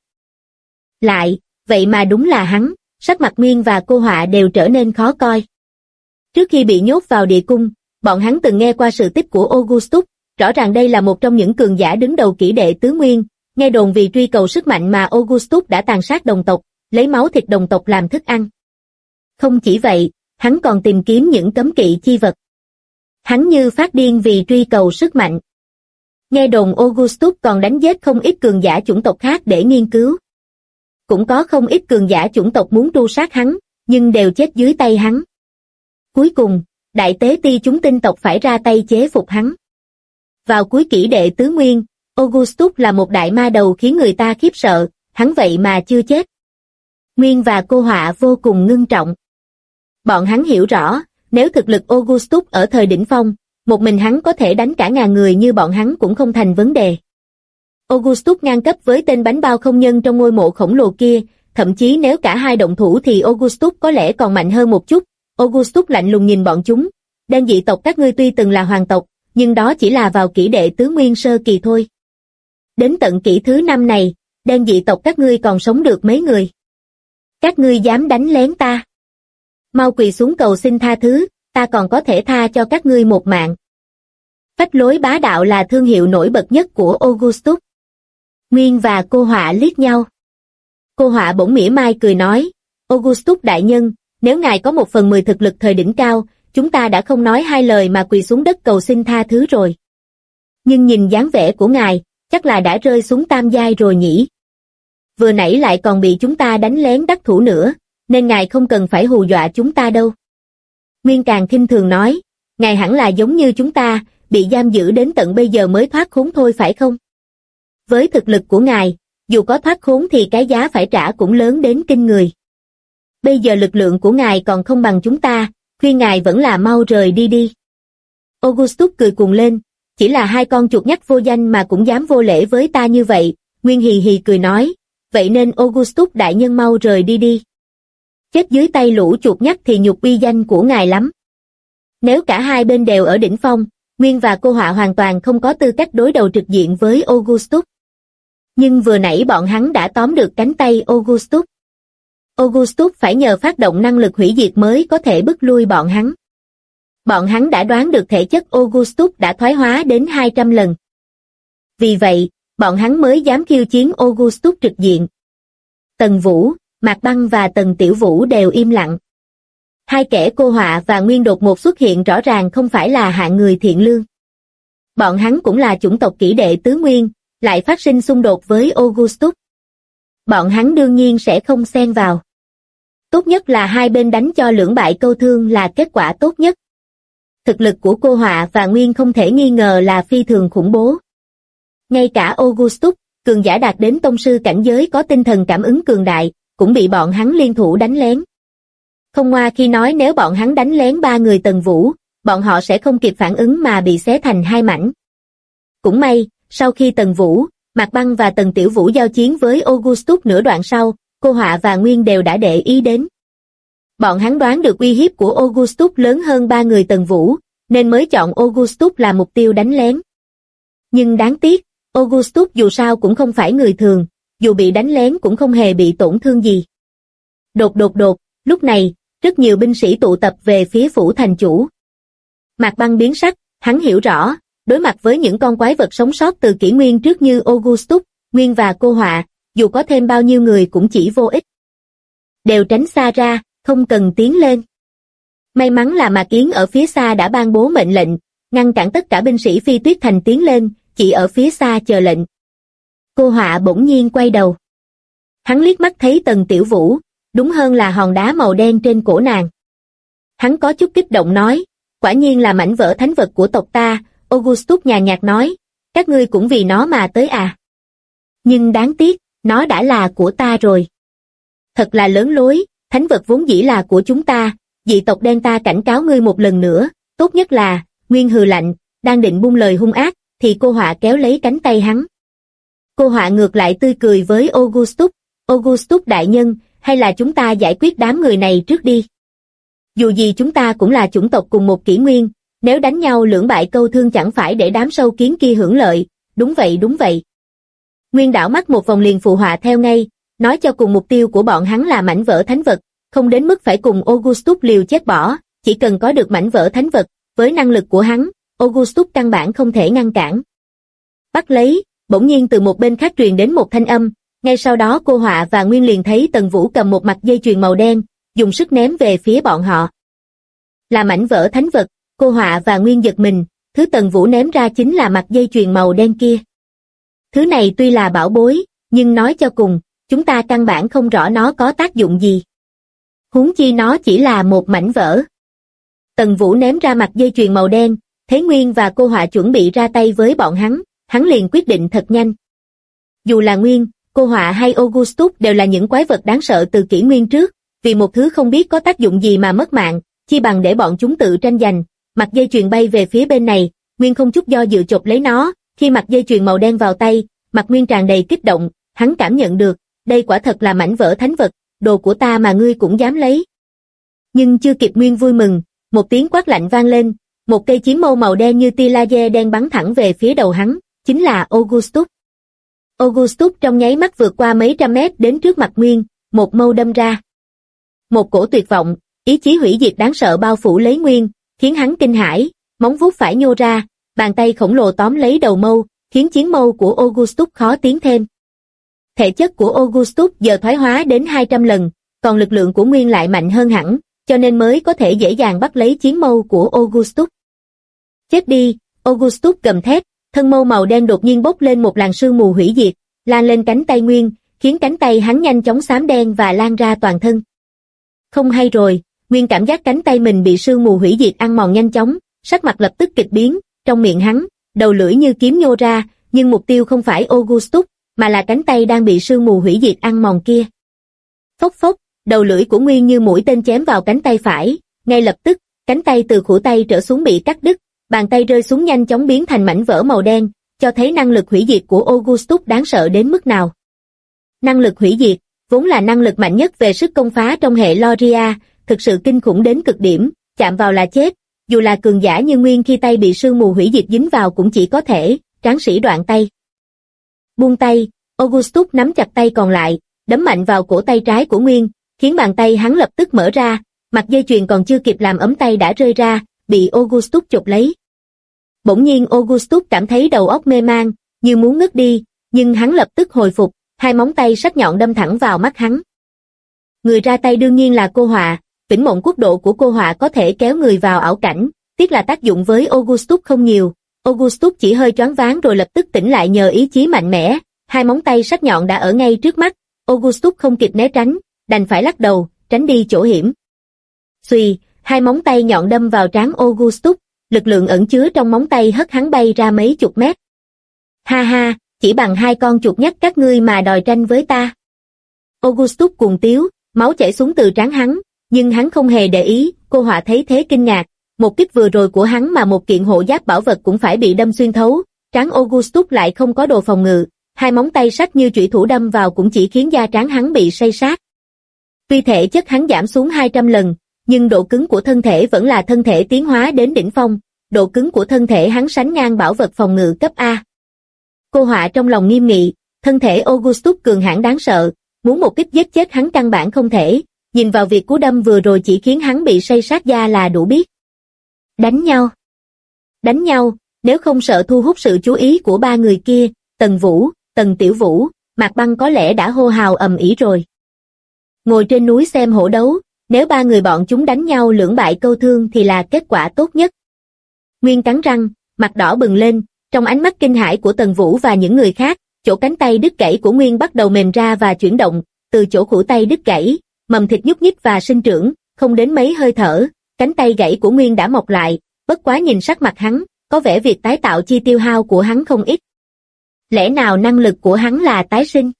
Lại, vậy mà đúng là hắn, sắc mặt Nguyên và cô Họa đều trở nên khó coi. Trước khi bị nhốt vào địa cung, bọn hắn từng nghe qua sự tích của Augustus, rõ ràng đây là một trong những cường giả đứng đầu kỷ đệ tứ nguyên, nghe đồn vì truy cầu sức mạnh mà Augustus đã tàn sát đồng tộc, lấy máu thịt đồng tộc làm thức ăn. Không chỉ vậy, hắn còn tìm kiếm những cấm kỵ chi vật. Hắn như phát điên vì truy cầu sức mạnh. Nghe đồn Augustus còn đánh giết không ít cường giả chủng tộc khác để nghiên cứu. Cũng có không ít cường giả chủng tộc muốn tru sát hắn, nhưng đều chết dưới tay hắn. Cuối cùng, đại tế ti chúng tinh tộc phải ra tay chế phục hắn. Vào cuối kỷ đệ tứ nguyên, Augustus là một đại ma đầu khiến người ta khiếp sợ, hắn vậy mà chưa chết. Nguyên và cô Họa vô cùng ngưng trọng. Bọn hắn hiểu rõ, nếu thực lực Augustus ở thời đỉnh phong, một mình hắn có thể đánh cả ngàn người như bọn hắn cũng không thành vấn đề. Augustus ngang cấp với tên bánh bao không nhân trong ngôi mộ khổng lồ kia, thậm chí nếu cả hai động thủ thì Augustus có lẽ còn mạnh hơn một chút. Augustus lạnh lùng nhìn bọn chúng, đen dị tộc các ngươi tuy từng là hoàng tộc, nhưng đó chỉ là vào kỷ đệ tứ nguyên sơ kỳ thôi. Đến tận kỷ thứ 5 này, đen dị tộc các ngươi còn sống được mấy người. Các ngươi dám đánh lén ta. Mau quỳ xuống cầu xin tha thứ, ta còn có thể tha cho các ngươi một mạng. Phách lối bá đạo là thương hiệu nổi bật nhất của Augustus. Nguyên và cô Họa liếc nhau. Cô họa bỗng mỉa mai cười nói, Augustus đại nhân, nếu ngài có 1/10 thực lực thời đỉnh cao, chúng ta đã không nói hai lời mà quỳ xuống đất cầu xin tha thứ rồi. Nhưng nhìn dáng vẻ của ngài, chắc là đã rơi xuống tam giai rồi nhỉ. Vừa nãy lại còn bị chúng ta đánh lén đắc thủ nữa, nên ngài không cần phải hù dọa chúng ta đâu. Nguyên Càng khinh thường nói, ngài hẳn là giống như chúng ta, bị giam giữ đến tận bây giờ mới thoát khốn thôi phải không? Với thực lực của ngài, dù có thoát khốn thì cái giá phải trả cũng lớn đến kinh người. Bây giờ lực lượng của ngài còn không bằng chúng ta, khuyên ngài vẫn là mau rời đi đi. Augustus cười cuồng lên, chỉ là hai con chuột nhắt vô danh mà cũng dám vô lễ với ta như vậy. Nguyên hì hì cười nói, vậy nên Augustus đại nhân mau rời đi đi. Chết dưới tay lũ chuột nhắt thì nhục uy danh của ngài lắm. Nếu cả hai bên đều ở đỉnh phong, Nguyên và cô họa hoàn toàn không có tư cách đối đầu trực diện với Augustus. Nhưng vừa nãy bọn hắn đã tóm được cánh tay Augustus. Augustus phải nhờ phát động năng lực hủy diệt mới có thể bức lui bọn hắn. Bọn hắn đã đoán được thể chất Augustus đã thoái hóa đến 200 lần. Vì vậy, bọn hắn mới dám khiêu chiến Augustus trực diện. Tần Vũ, Mạc Băng và Tần Tiểu Vũ đều im lặng. Hai kẻ cô họa và Nguyên đột ngột xuất hiện rõ ràng không phải là hạng người thiện lương. Bọn hắn cũng là chủng tộc kỷ đệ tứ Nguyên, lại phát sinh xung đột với Augustus. Bọn hắn đương nhiên sẽ không xen vào. Tốt nhất là hai bên đánh cho lưỡng bại câu thương là kết quả tốt nhất. Thực lực của cô họa và Nguyên không thể nghi ngờ là phi thường khủng bố. Ngay cả Augustus, cường giả đạt đến tông sư cảnh giới có tinh thần cảm ứng cường đại, cũng bị bọn hắn liên thủ đánh lén. Không ngoa khi nói nếu bọn hắn đánh lén ba người Tần Vũ, bọn họ sẽ không kịp phản ứng mà bị xé thành hai mảnh. Cũng may, sau khi Tần Vũ, Mạc Băng và Tần Tiểu Vũ giao chiến với Augustus nửa đoạn sau, cô họa và Nguyên đều đã để ý đến. Bọn hắn đoán được uy hiếp của Augustus lớn hơn ba người Tần Vũ, nên mới chọn Augustus là mục tiêu đánh lén. Nhưng đáng tiếc, Augustus dù sao cũng không phải người thường, dù bị đánh lén cũng không hề bị tổn thương gì. Đột, lúc này, rất nhiều binh sĩ tụ tập về phía phủ thành chủ. Mạc Băng biến sắc, hắn hiểu rõ, đối mặt với những con quái vật sống sót từ kỷ nguyên trước như Augustus, Nguyên và cô họa, dù có thêm bao nhiêu người cũng chỉ vô ích. Đều tránh xa ra, không cần tiến lên. May mắn là Mạc Yến ở phía xa đã ban bố mệnh lệnh, ngăn cản tất cả binh sĩ Phi Tuyết Thành tiến lên, chỉ ở phía xa chờ lệnh. Cô họa bỗng nhiên quay đầu. Hắn liếc mắt thấy Tần Tiểu Vũ, đúng hơn là hòn đá màu đen trên cổ nàng. Hắn có chút kích động nói, quả nhiên là mảnh vỡ thánh vật của tộc ta. Augustus nhàn nhạt nói, các ngươi cũng vì nó mà tới à. Nhưng đáng tiếc, nó đã là của ta rồi. Thật là lớn lối, thánh vật vốn dĩ là của chúng ta, dị tộc đen ta cảnh cáo ngươi một lần nữa, tốt nhất là, Nguyên hừ lạnh, đang định buông lời hung ác, thì cô họa kéo lấy cánh tay hắn. Cô họa ngược lại tươi cười với Augustus đại nhân, hay là chúng ta giải quyết đám người này trước đi. Dù gì chúng ta cũng là chủng tộc cùng một kỷ nguyên, nếu đánh nhau lưỡng bại câu thương chẳng phải để đám sâu kiến kia hưởng lợi, đúng vậy. Nguyên đảo mắt một vòng liền phụ họa theo ngay, nói cho cùng mục tiêu của bọn hắn là mảnh vỡ thánh vật, không đến mức phải cùng Augustus liều chết bỏ, chỉ cần có được mảnh vỡ thánh vật, với năng lực của hắn, Augustus căn bản không thể ngăn cản. Bắt lấy, bỗng nhiên từ một bên khác truyền đến một thanh âm, ngay sau đó cô họa và Nguyên liền thấy Tần Vũ cầm một mặt dây chuyền màu đen, dùng sức ném về phía bọn họ. Là mảnh vỡ thánh vật, cô họa và Nguyên giật mình, thứ Tần Vũ ném ra chính là mặt dây chuyền màu đen kia. Thứ này tuy là bảo bối, nhưng nói cho cùng, chúng ta căn bản không rõ nó có tác dụng gì. Huống chi nó chỉ là một mảnh vỡ. Tần Vũ ném ra mặt dây chuyền màu đen, thấy Nguyên và cô họa chuẩn bị ra tay với bọn hắn liền quyết định thật nhanh. Dù là Nguyên, cô họa hay Augustus đều là những quái vật đáng sợ từ kỷ nguyên trước, vì một thứ không biết có tác dụng gì mà mất mạng, chi bằng để bọn chúng tự tranh giành. Mặt dây chuyền bay về phía bên này, Nguyên không chút do dự chộp lấy nó, khi mặt dây chuyền màu đen vào tay, mặt Nguyên tràn đầy kích động, hắn cảm nhận được, đây quả thật là mảnh vỡ thánh vật, đồ của ta mà ngươi cũng dám lấy. Nhưng chưa kịp Nguyên vui mừng, một tiếng quát lạnh vang lên, một cây chiến mâu màu đen như tia laser đen bắn thẳng về phía đầu hắn, chính là Augustus. Augustus trong nháy mắt vượt qua mấy trăm mét đến trước mặt Nguyên, một mâu đâm ra. Một cổ tuyệt vọng, ý chí hủy diệt đáng sợ bao phủ lấy Nguyên, khiến hắn kinh hãi, móng vuốt phải nhô ra, bàn tay khổng lồ tóm lấy đầu mâu, khiến chiến mâu của Augustus khó tiến thêm. Thể chất của Augustus giờ thoái hóa đến 200 lần, còn lực lượng của Nguyên lại mạnh hơn hẳn, cho nên mới có thể dễ dàng bắt lấy chiến mâu của Augustus. Chết đi, Augustus gầm thét, thân mâu màu đen đột nhiên bốc lên một làn sương mù hủy diệt, lan lên cánh tay Nguyên, khiến cánh tay hắn nhanh chóng xám đen và lan ra toàn thân. Không hay rồi, Nguyên cảm giác cánh tay mình bị sương mù hủy diệt ăn mòn nhanh chóng, sắc mặt lập tức kịch biến, trong miệng hắn, đầu lưỡi như kiếm nhô ra, nhưng mục tiêu không phải Augustus, mà là cánh tay đang bị sương mù hủy diệt ăn mòn kia. Phốc phốc, đầu lưỡi của Nguyên như mũi tên chém vào cánh tay phải, ngay lập tức, cánh tay từ khuỷu tay trở xuống bị cắt đứt, bàn tay rơi xuống nhanh chóng biến thành mảnh vỡ màu đen, cho thấy năng lực hủy diệt của Augustus đáng sợ đến mức nào. Năng lực hủy diệt, vốn là năng lực mạnh nhất về sức công phá trong hệ Loria, thực sự kinh khủng đến cực điểm, chạm vào là chết, dù là cường giả như Nguyên khi tay bị sương mù hủy diệt dính vào cũng chỉ có thể, tráng sĩ đoạn tay. Buông tay, Augustus nắm chặt tay còn lại, đấm mạnh vào cổ tay trái của Nguyên, khiến bàn tay hắn lập tức mở ra, mặt dây chuyền còn chưa kịp làm ấm tay đã rơi ra, bị Augustus chụp lấy. Bỗng nhiên Augustus cảm thấy đầu óc mê man, như muốn ngất đi, nhưng hắn lập tức hồi phục, hai móng tay sắc nhọn đâm thẳng vào mắt hắn. Người ra tay đương nhiên là cô họa, vĩnh mộng quốc độ của cô họa có thể kéo người vào ảo cảnh, tiếc là tác dụng với Augustus không nhiều. Augustus chỉ hơi choáng váng rồi lập tức tỉnh lại nhờ ý chí mạnh mẽ, hai móng tay sắc nhọn đã ở ngay trước mắt, Augustus không kịp né tránh, đành phải lắc đầu, tránh đi chỗ hiểm. Xuy, hai móng tay nhọn đâm vào trán Augustus, lực lượng ẩn chứa trong móng tay hất hắn bay ra mấy chục mét. Ha ha, chỉ bằng hai con chuột nhắt các ngươi mà đòi tranh với ta. Augustus cuồng tiếu, máu chảy xuống từ trán hắn, nhưng hắn không hề để ý, cô họa thấy thế kinh ngạc, một kích vừa rồi của hắn mà một kiện hộ giáp bảo vật cũng phải bị đâm xuyên thấu, trán Augustus lại không có đồ phòng ngự, hai móng tay sắc như chủy thủ đâm vào cũng chỉ khiến da trán hắn bị xây xát. Tuy thể chất hắn giảm xuống 200 lần, nhưng độ cứng của thân thể vẫn là thân thể tiến hóa đến đỉnh phong, độ cứng của thân thể hắn sánh ngang bảo vật phòng ngự cấp A. Cô họa trong lòng nghiêm nghị, thân thể Augustus cường hãn đáng sợ, muốn một kích giết chết hắn căn bản không thể, nhìn vào việc cú đâm vừa rồi chỉ khiến hắn bị xây xát da là đủ biết. Đánh nhau! Đánh nhau, nếu không sợ thu hút sự chú ý của ba người kia, Tần Vũ, Tần Tiểu Vũ, Mạc Băng có lẽ đã hô hào ầm ĩ rồi. Ngồi trên núi xem hổ đấu, nếu ba người bọn chúng đánh nhau lưỡng bại câu thương thì là kết quả tốt nhất. Nguyên cắn răng, mặt đỏ bừng lên, trong ánh mắt kinh hãi của Tần Vũ và những người khác, chỗ cánh tay đứt gãy của Nguyên bắt đầu mềm ra và chuyển động, từ chỗ khuỷu tay đứt gãy, mầm thịt nhúc nhích và sinh trưởng, không đến mấy hơi thở, cánh tay gãy của Nguyên đã mọc lại, bất quá nhìn sắc mặt hắn, có vẻ việc tái tạo chi tiêu hao của hắn không ít. Lẽ nào năng lực của hắn là tái sinh?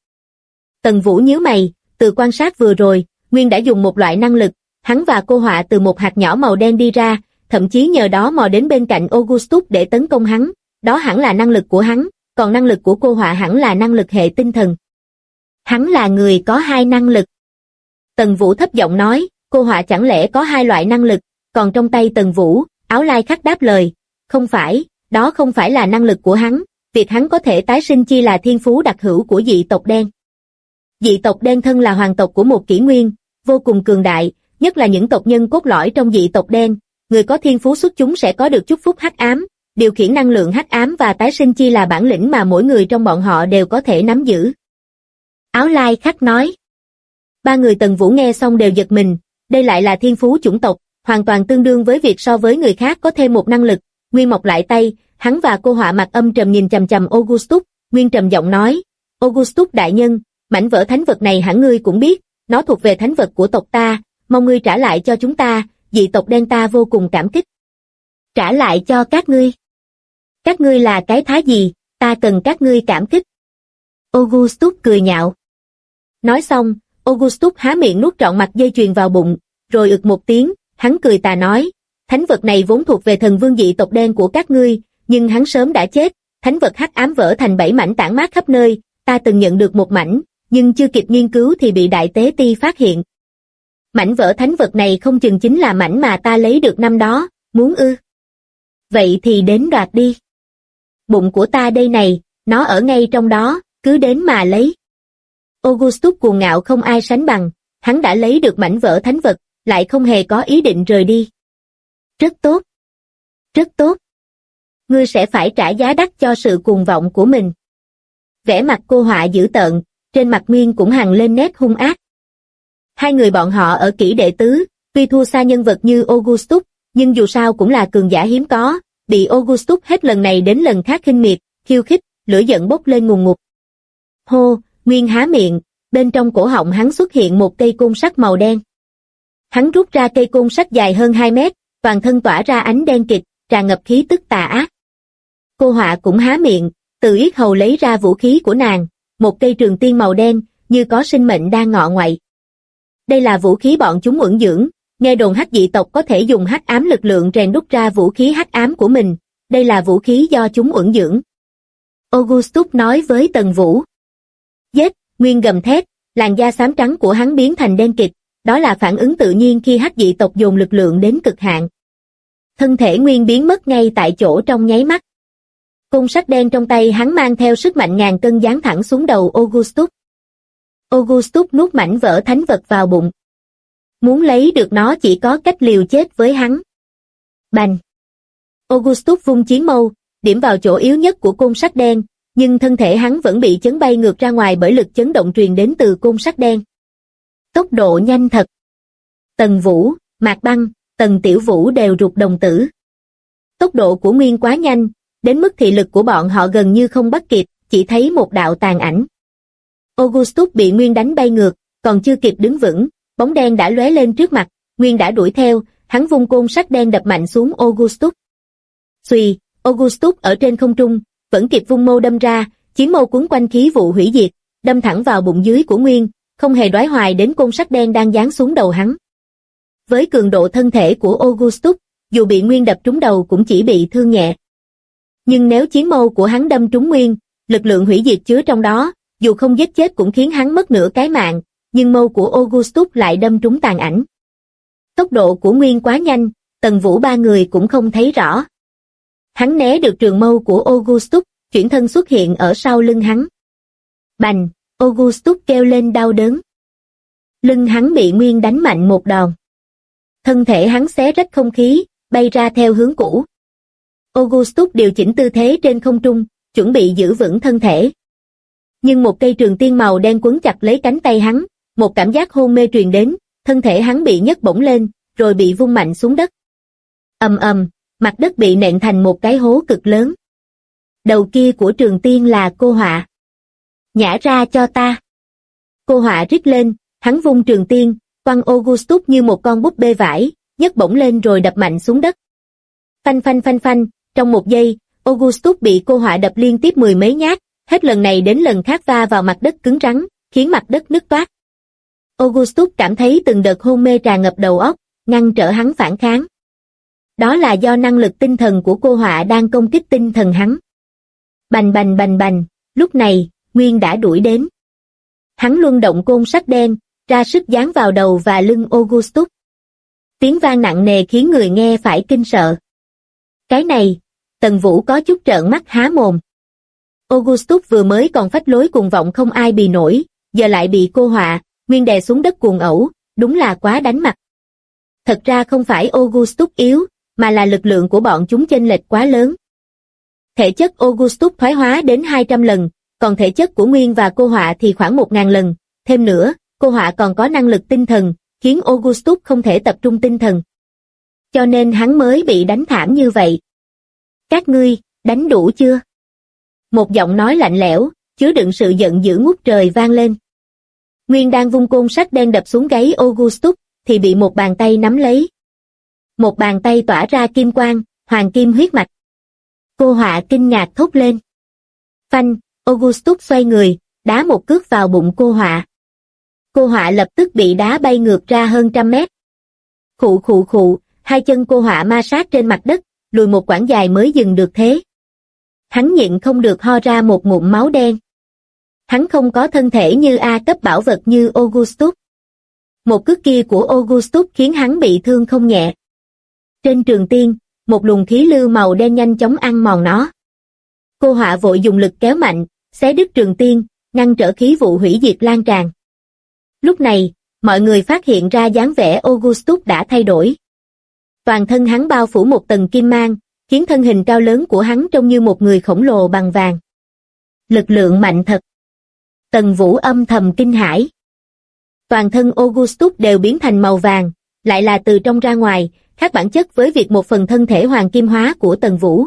Tần Vũ nhíu mày, từ quan sát vừa rồi, Nguyên đã dùng một loại năng lực, hắn và cô họa từ một hạt nhỏ màu đen đi ra, thậm chí nhờ đó mò đến bên cạnh Augustus để tấn công hắn, đó hẳn là năng lực của hắn, còn năng lực của cô họa hẳn là năng lực hệ tinh thần. Hắn là người có hai năng lực. Tần Vũ thấp giọng nói, cô họa chẳng lẽ có hai loại năng lực, còn trong tay Tần Vũ, Áo Lai Khắc đáp lời, không phải, đó không phải là năng lực của hắn, việc hắn có thể tái sinh chi là thiên phú đặc hữu của dị tộc đen. Dị tộc đen thân là hoàng tộc của một kỷ nguyên, vô cùng cường đại, nhất là những tộc nhân cốt lõi trong dị tộc đen, người có thiên phú xuất chúng sẽ có được chúc phúc hắc ám, điều khiển năng lượng hắc ám và tái sinh chi là bản lĩnh mà mỗi người trong bọn họ đều có thể nắm giữ. Áo Lai Khắc nói. Ba người Tần Vũ nghe xong đều giật mình, đây lại là thiên phú chủng tộc, hoàn toàn tương đương với việc so với người khác có thêm một năng lực. Nguyên mọc lại tay, hắn và cô họa mặt âm trầm nhìn chằm chằm Augustus, Nguyên trầm giọng nói, Augustus đại nhân, mảnh vỡ thánh vật này hẳn ngươi cũng biết, nó thuộc về thánh vật của tộc ta, mong ngươi trả lại cho chúng ta, dị tộc đen ta vô cùng cảm kích. Trả lại cho các ngươi. Các ngươi là cái thá gì, ta cần các ngươi cảm kích. Augustus cười nhạo. Nói xong, Augustus há miệng nuốt trọn mặt dây chuyền vào bụng, rồi ực một tiếng, hắn cười tà nói, thánh vật này vốn thuộc về thần vương dị tộc đen của các ngươi, nhưng hắn sớm đã chết, thánh vật hắc ám vỡ thành 7 mảnh tản mát khắp nơi, ta từng nhận được một mảnh, nhưng chưa kịp nghiên cứu thì bị đại tế ti phát hiện. Mảnh vỡ thánh vật này không chừng chính là mảnh mà ta lấy được năm đó, muốn ư? Vậy thì đến đoạt đi. Bụng của ta đây này, nó ở ngay trong đó, cứ đến mà lấy. Augustus cuồng ngạo không ai sánh bằng, hắn đã lấy được mảnh vỡ thánh vật, lại không hề có ý định rời đi. Rất tốt. Rất tốt. Ngươi sẽ phải trả giá đắt cho sự cuồng vọng của mình. Vẻ mặt cô họa dữ tợn, trên mặt Nguyên cũng hằn lên nét hung ác. Hai người bọn họ ở kỷ đệ tứ, tuy thua xa nhân vật như Augustus, nhưng dù sao cũng là cường giả hiếm có, bị Augustus hết lần này đến lần khác khinh miệt, khiêu khích, lửa giận bốc lên ngùn ngụt. Hô, Nguyên há miệng, bên trong cổ họng hắn xuất hiện một cây côn sắt màu đen. Hắn rút ra cây côn sắt dài hơn 2 mét, toàn thân tỏa ra ánh đen kịt, tràn ngập khí tức tà ác. Cô Họa cũng há miệng, từ yết hầu lấy ra vũ khí của nàng, một cây trường tiên màu đen, như có sinh mệnh đang ngọ ngoại. Đây là vũ khí bọn chúng uẩn dưỡng, nghe đồn hắc dị tộc có thể dùng hắc ám lực lượng rèn đúc ra vũ khí hắc ám của mình, đây là vũ khí do chúng uẩn dưỡng. Augustus nói với Tần Vũ. Giết, Nguyên gầm thét, làn da xám trắng của hắn biến thành đen kịt, đó là phản ứng tự nhiên khi hắc dị tộc dồn lực lượng đến cực hạn. Thân thể Nguyên biến mất ngay tại chỗ trong nháy mắt. Côn sắt đen trong tay hắn mang theo sức mạnh ngàn cân giáng thẳng xuống đầu Augustus. Augustus nuốt mảnh vỡ thánh vật vào bụng. Muốn lấy được nó chỉ có cách liều chết với hắn. Bành! Augustus vung chiến mâu, điểm vào chỗ yếu nhất của côn sắt đen, nhưng thân thể hắn vẫn bị chấn bay ngược ra ngoài bởi lực chấn động truyền đến từ côn sắt đen. Tốc độ nhanh thật. Tần Vũ, Mạc Băng, Tần Tiểu Vũ đều rụt đồng tử. Tốc độ của Nguyên quá nhanh, đến mức thị lực của bọn họ gần như không bắt kịp, chỉ thấy một đạo tàn ảnh. Augustus bị Nguyên đánh bay ngược, còn chưa kịp đứng vững, bóng đen đã lóe lên trước mặt, Nguyên đã đuổi theo, hắn vung côn sắt đen đập mạnh xuống Augustus. Xuy, Augustus ở trên không trung, vẫn kịp vung mâu đâm ra, chiến mâu cuốn quanh khí vụ hủy diệt, đâm thẳng vào bụng dưới của Nguyên, không hề đoái hoài đến côn sắt đen đang giáng xuống đầu hắn. Với cường độ thân thể của Augustus, dù bị Nguyên đập trúng đầu cũng chỉ bị thương nhẹ. Nhưng nếu chiến mâu của hắn đâm trúng Nguyên, lực lượng hủy diệt chứa trong đó, dù không giết chết cũng khiến hắn mất nửa cái mạng, nhưng mâu của Augustus lại đâm trúng tàn ảnh. Tốc độ của Nguyên quá nhanh, Tần Vũ ba người cũng không thấy rõ. Hắn né được trường mâu của Augustus, chuyển thân xuất hiện ở sau lưng hắn. Bành, Augustus kêu lên đau đớn. Lưng hắn bị Nguyên đánh mạnh một đòn. Thân thể hắn xé rách không khí, bay ra theo hướng cũ. Augustus điều chỉnh tư thế trên không trung, chuẩn bị giữ vững thân thể. Nhưng một cây trường tiên màu đen quấn chặt lấy cánh tay hắn, một cảm giác hôn mê truyền đến, thân thể hắn bị nhấc bổng lên, rồi bị vung mạnh xuống đất. Ầm ầm, mặt đất bị nện thành một cái hố cực lớn. Đầu kia của trường tiên là Cô Họa. Nhả ra cho ta. Cô Họa rít lên, hắn vung trường tiên, quăng Augustus như một con búp bê vải, nhấc bổng lên rồi đập mạnh xuống đất. Phanh phanh phanh phanh, trong một giây, Augustus bị Cô Họa đập liên tiếp 10 mấy nhát, hết lần này đến lần khác va vào mặt đất cứng rắn, khiến mặt đất nứt toác. Augustus cảm thấy từng đợt hôn mê tràn ngập đầu óc, ngăn trở hắn phản kháng. Đó là do năng lực tinh thần của Cô Họa đang công kích tinh thần hắn. Bành bành bành bành, lúc này, Nguyên đã đuổi đến. Hắn luân động côn sắt đen, ra sức giáng vào đầu và lưng Augustus. Tiếng vang nặng nề khiến người nghe phải kinh sợ. Cái này, Tần Vũ có chút trợn mắt há mồm. Augustus vừa mới còn phách lối cuồng vọng không ai bì nổi, giờ lại bị Cô Họa, Nguyên đè xuống đất cuồng ẩu, đúng là quá đánh mặt. Thật ra không phải Augustus yếu, mà là lực lượng của bọn chúng chênh lệch quá lớn. Thể chất Augustus thoái hóa đến 200 lần, còn thể chất của Nguyên và Cô Họa thì khoảng 1000 lần, thêm nữa, Cô Họa còn có năng lực tinh thần, khiến Augustus không thể tập trung tinh thần. Cho nên hắn mới bị đánh thảm như vậy. Các ngươi, đánh đủ chưa? Một giọng nói lạnh lẽo, chứa đựng sự giận dữ ngút trời vang lên. Nguyên đang vung côn sắt đen đập xuống gáy Augustus, thì bị một bàn tay nắm lấy. Một bàn tay tỏa ra kim quang, hoàng kim huyết mạch. Cô Họa kinh ngạc thốt lên. Phanh, Augustus xoay người, đá một cước vào bụng Cô Họa. Cô Họa lập tức bị đá bay ngược ra hơn 100 mét. Khụ khụ khụ, hai chân Cô Họa ma sát trên mặt đất, lùi một quãng dài mới dừng được thế. Hắn nhịn không được ho ra một ngụm máu đen. Hắn không có thân thể như A cấp bảo vật như Augustus. Một cước kia của Augustus khiến hắn bị thương không nhẹ. Trên trường tiên, một luồng khí lưu màu đen nhanh chóng ăn mòn nó. Cô Họa vội dùng lực kéo mạnh, xé đứt trường tiên, ngăn trở khí vụ hủy diệt lan tràn. Lúc này, mọi người phát hiện ra dáng vẻ Augustus đã thay đổi. Toàn thân hắn bao phủ một tầng kim mang, khiến thân hình cao lớn của hắn trông như một người khổng lồ bằng vàng. Lực lượng mạnh thật. Tần Vũ âm thầm kinh hãi. Toàn thân Augustus đều biến thành màu vàng, lại là từ trong ra ngoài, khác bản chất với việc một phần thân thể hoàng kim hóa của Tần Vũ.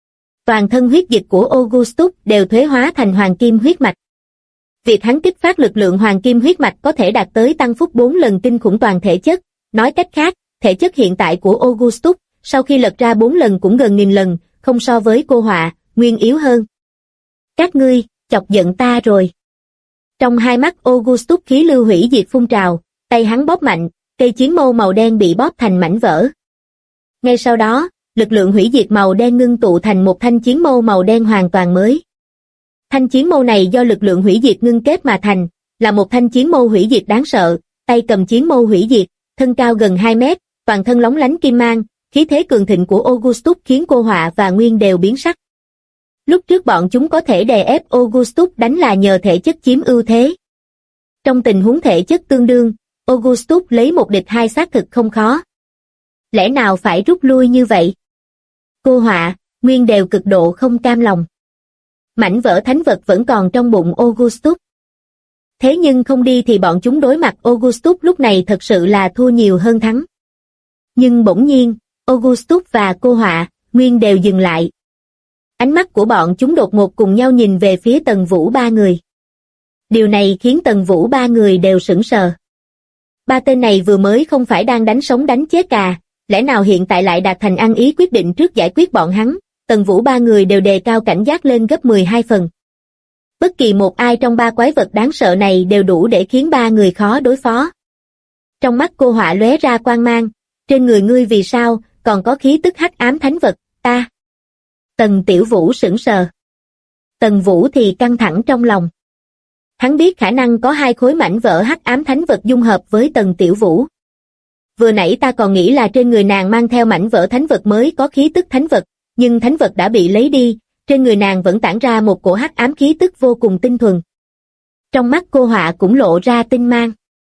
Toàn thân huyết dịch của Augustus đều thuế hóa thành hoàng kim huyết mạch. Việc hắn kích phát lực lượng hoàng kim huyết mạch có thể đạt tới tăng phúc 4 lần kinh khủng toàn thể chất, nói cách khác, thể chất hiện tại của Augustus, sau khi lật ra 4 lần cũng gần 1000 lần, không so với cô họa, nguyên yếu hơn. Các ngươi, chọc giận ta rồi. Trong hai mắt Augustus khí lưu hủy diệt phun trào, tay hắn bóp mạnh, cây chiến mâu màu đen bị bóp thành mảnh vỡ. Ngay sau đó, lực lượng hủy diệt màu đen ngưng tụ thành một thanh chiến mâu màu đen hoàn toàn mới. Thanh chiến mâu này do lực lượng hủy diệt ngưng kết mà thành, là một thanh chiến mâu hủy diệt đáng sợ, tay cầm chiến mâu hủy diệt, thân cao gần 2 mét, toàn thân lóng lánh kim mang, khí thế cường thịnh của Augustus khiến cô họa và Nguyên đều biến sắc. Lúc trước bọn chúng có thể đè ép Augustus đánh là nhờ thể chất chiếm ưu thế. Trong tình huống thể chất tương đương, Augustus lấy một địch hai xác thực không khó. Lẽ nào phải rút lui như vậy? Cô họa, Nguyên đều cực độ không cam lòng. Mảnh vỡ thánh vật vẫn còn trong bụng Augustus. Thế nhưng không đi thì bọn chúng đối mặt Augustus lúc này thật sự là thua nhiều hơn thắng. Nhưng bỗng nhiên, Augustus và cô họa, Nguyên đều dừng lại. Ánh mắt của bọn chúng đột ngột cùng nhau nhìn về phía Tần Vũ ba người. Điều này khiến Tần Vũ ba người đều sững sờ. Ba tên này vừa mới không phải đang đánh sống đánh chết à, lẽ nào hiện tại lại đạt thành ăn ý quyết định trước giải quyết bọn hắn? Tần Vũ ba người đều đề cao cảnh giác lên gấp 12 phần. Bất kỳ một ai trong ba quái vật đáng sợ này đều đủ để khiến ba người khó đối phó. Trong mắt cô họa lóe ra quang mang, trên người ngươi vì sao còn có khí tức hắc ám thánh vật, ta? Tần Tiểu Vũ sững sờ. Tần Vũ thì căng thẳng trong lòng. Hắn biết khả năng có 2 khối mảnh vỡ hắc ám thánh vật dung hợp với Tần Tiểu Vũ. Vừa nãy ta còn nghĩ là trên người nàng mang theo mảnh vỡ thánh vật mới có khí tức thánh vật, nhưng thánh vật đã bị lấy đi, trên người nàng vẫn tản ra một cổ hắc ám khí tức vô cùng tinh thuần. Trong mắt cô họa cũng lộ ra tinh mang.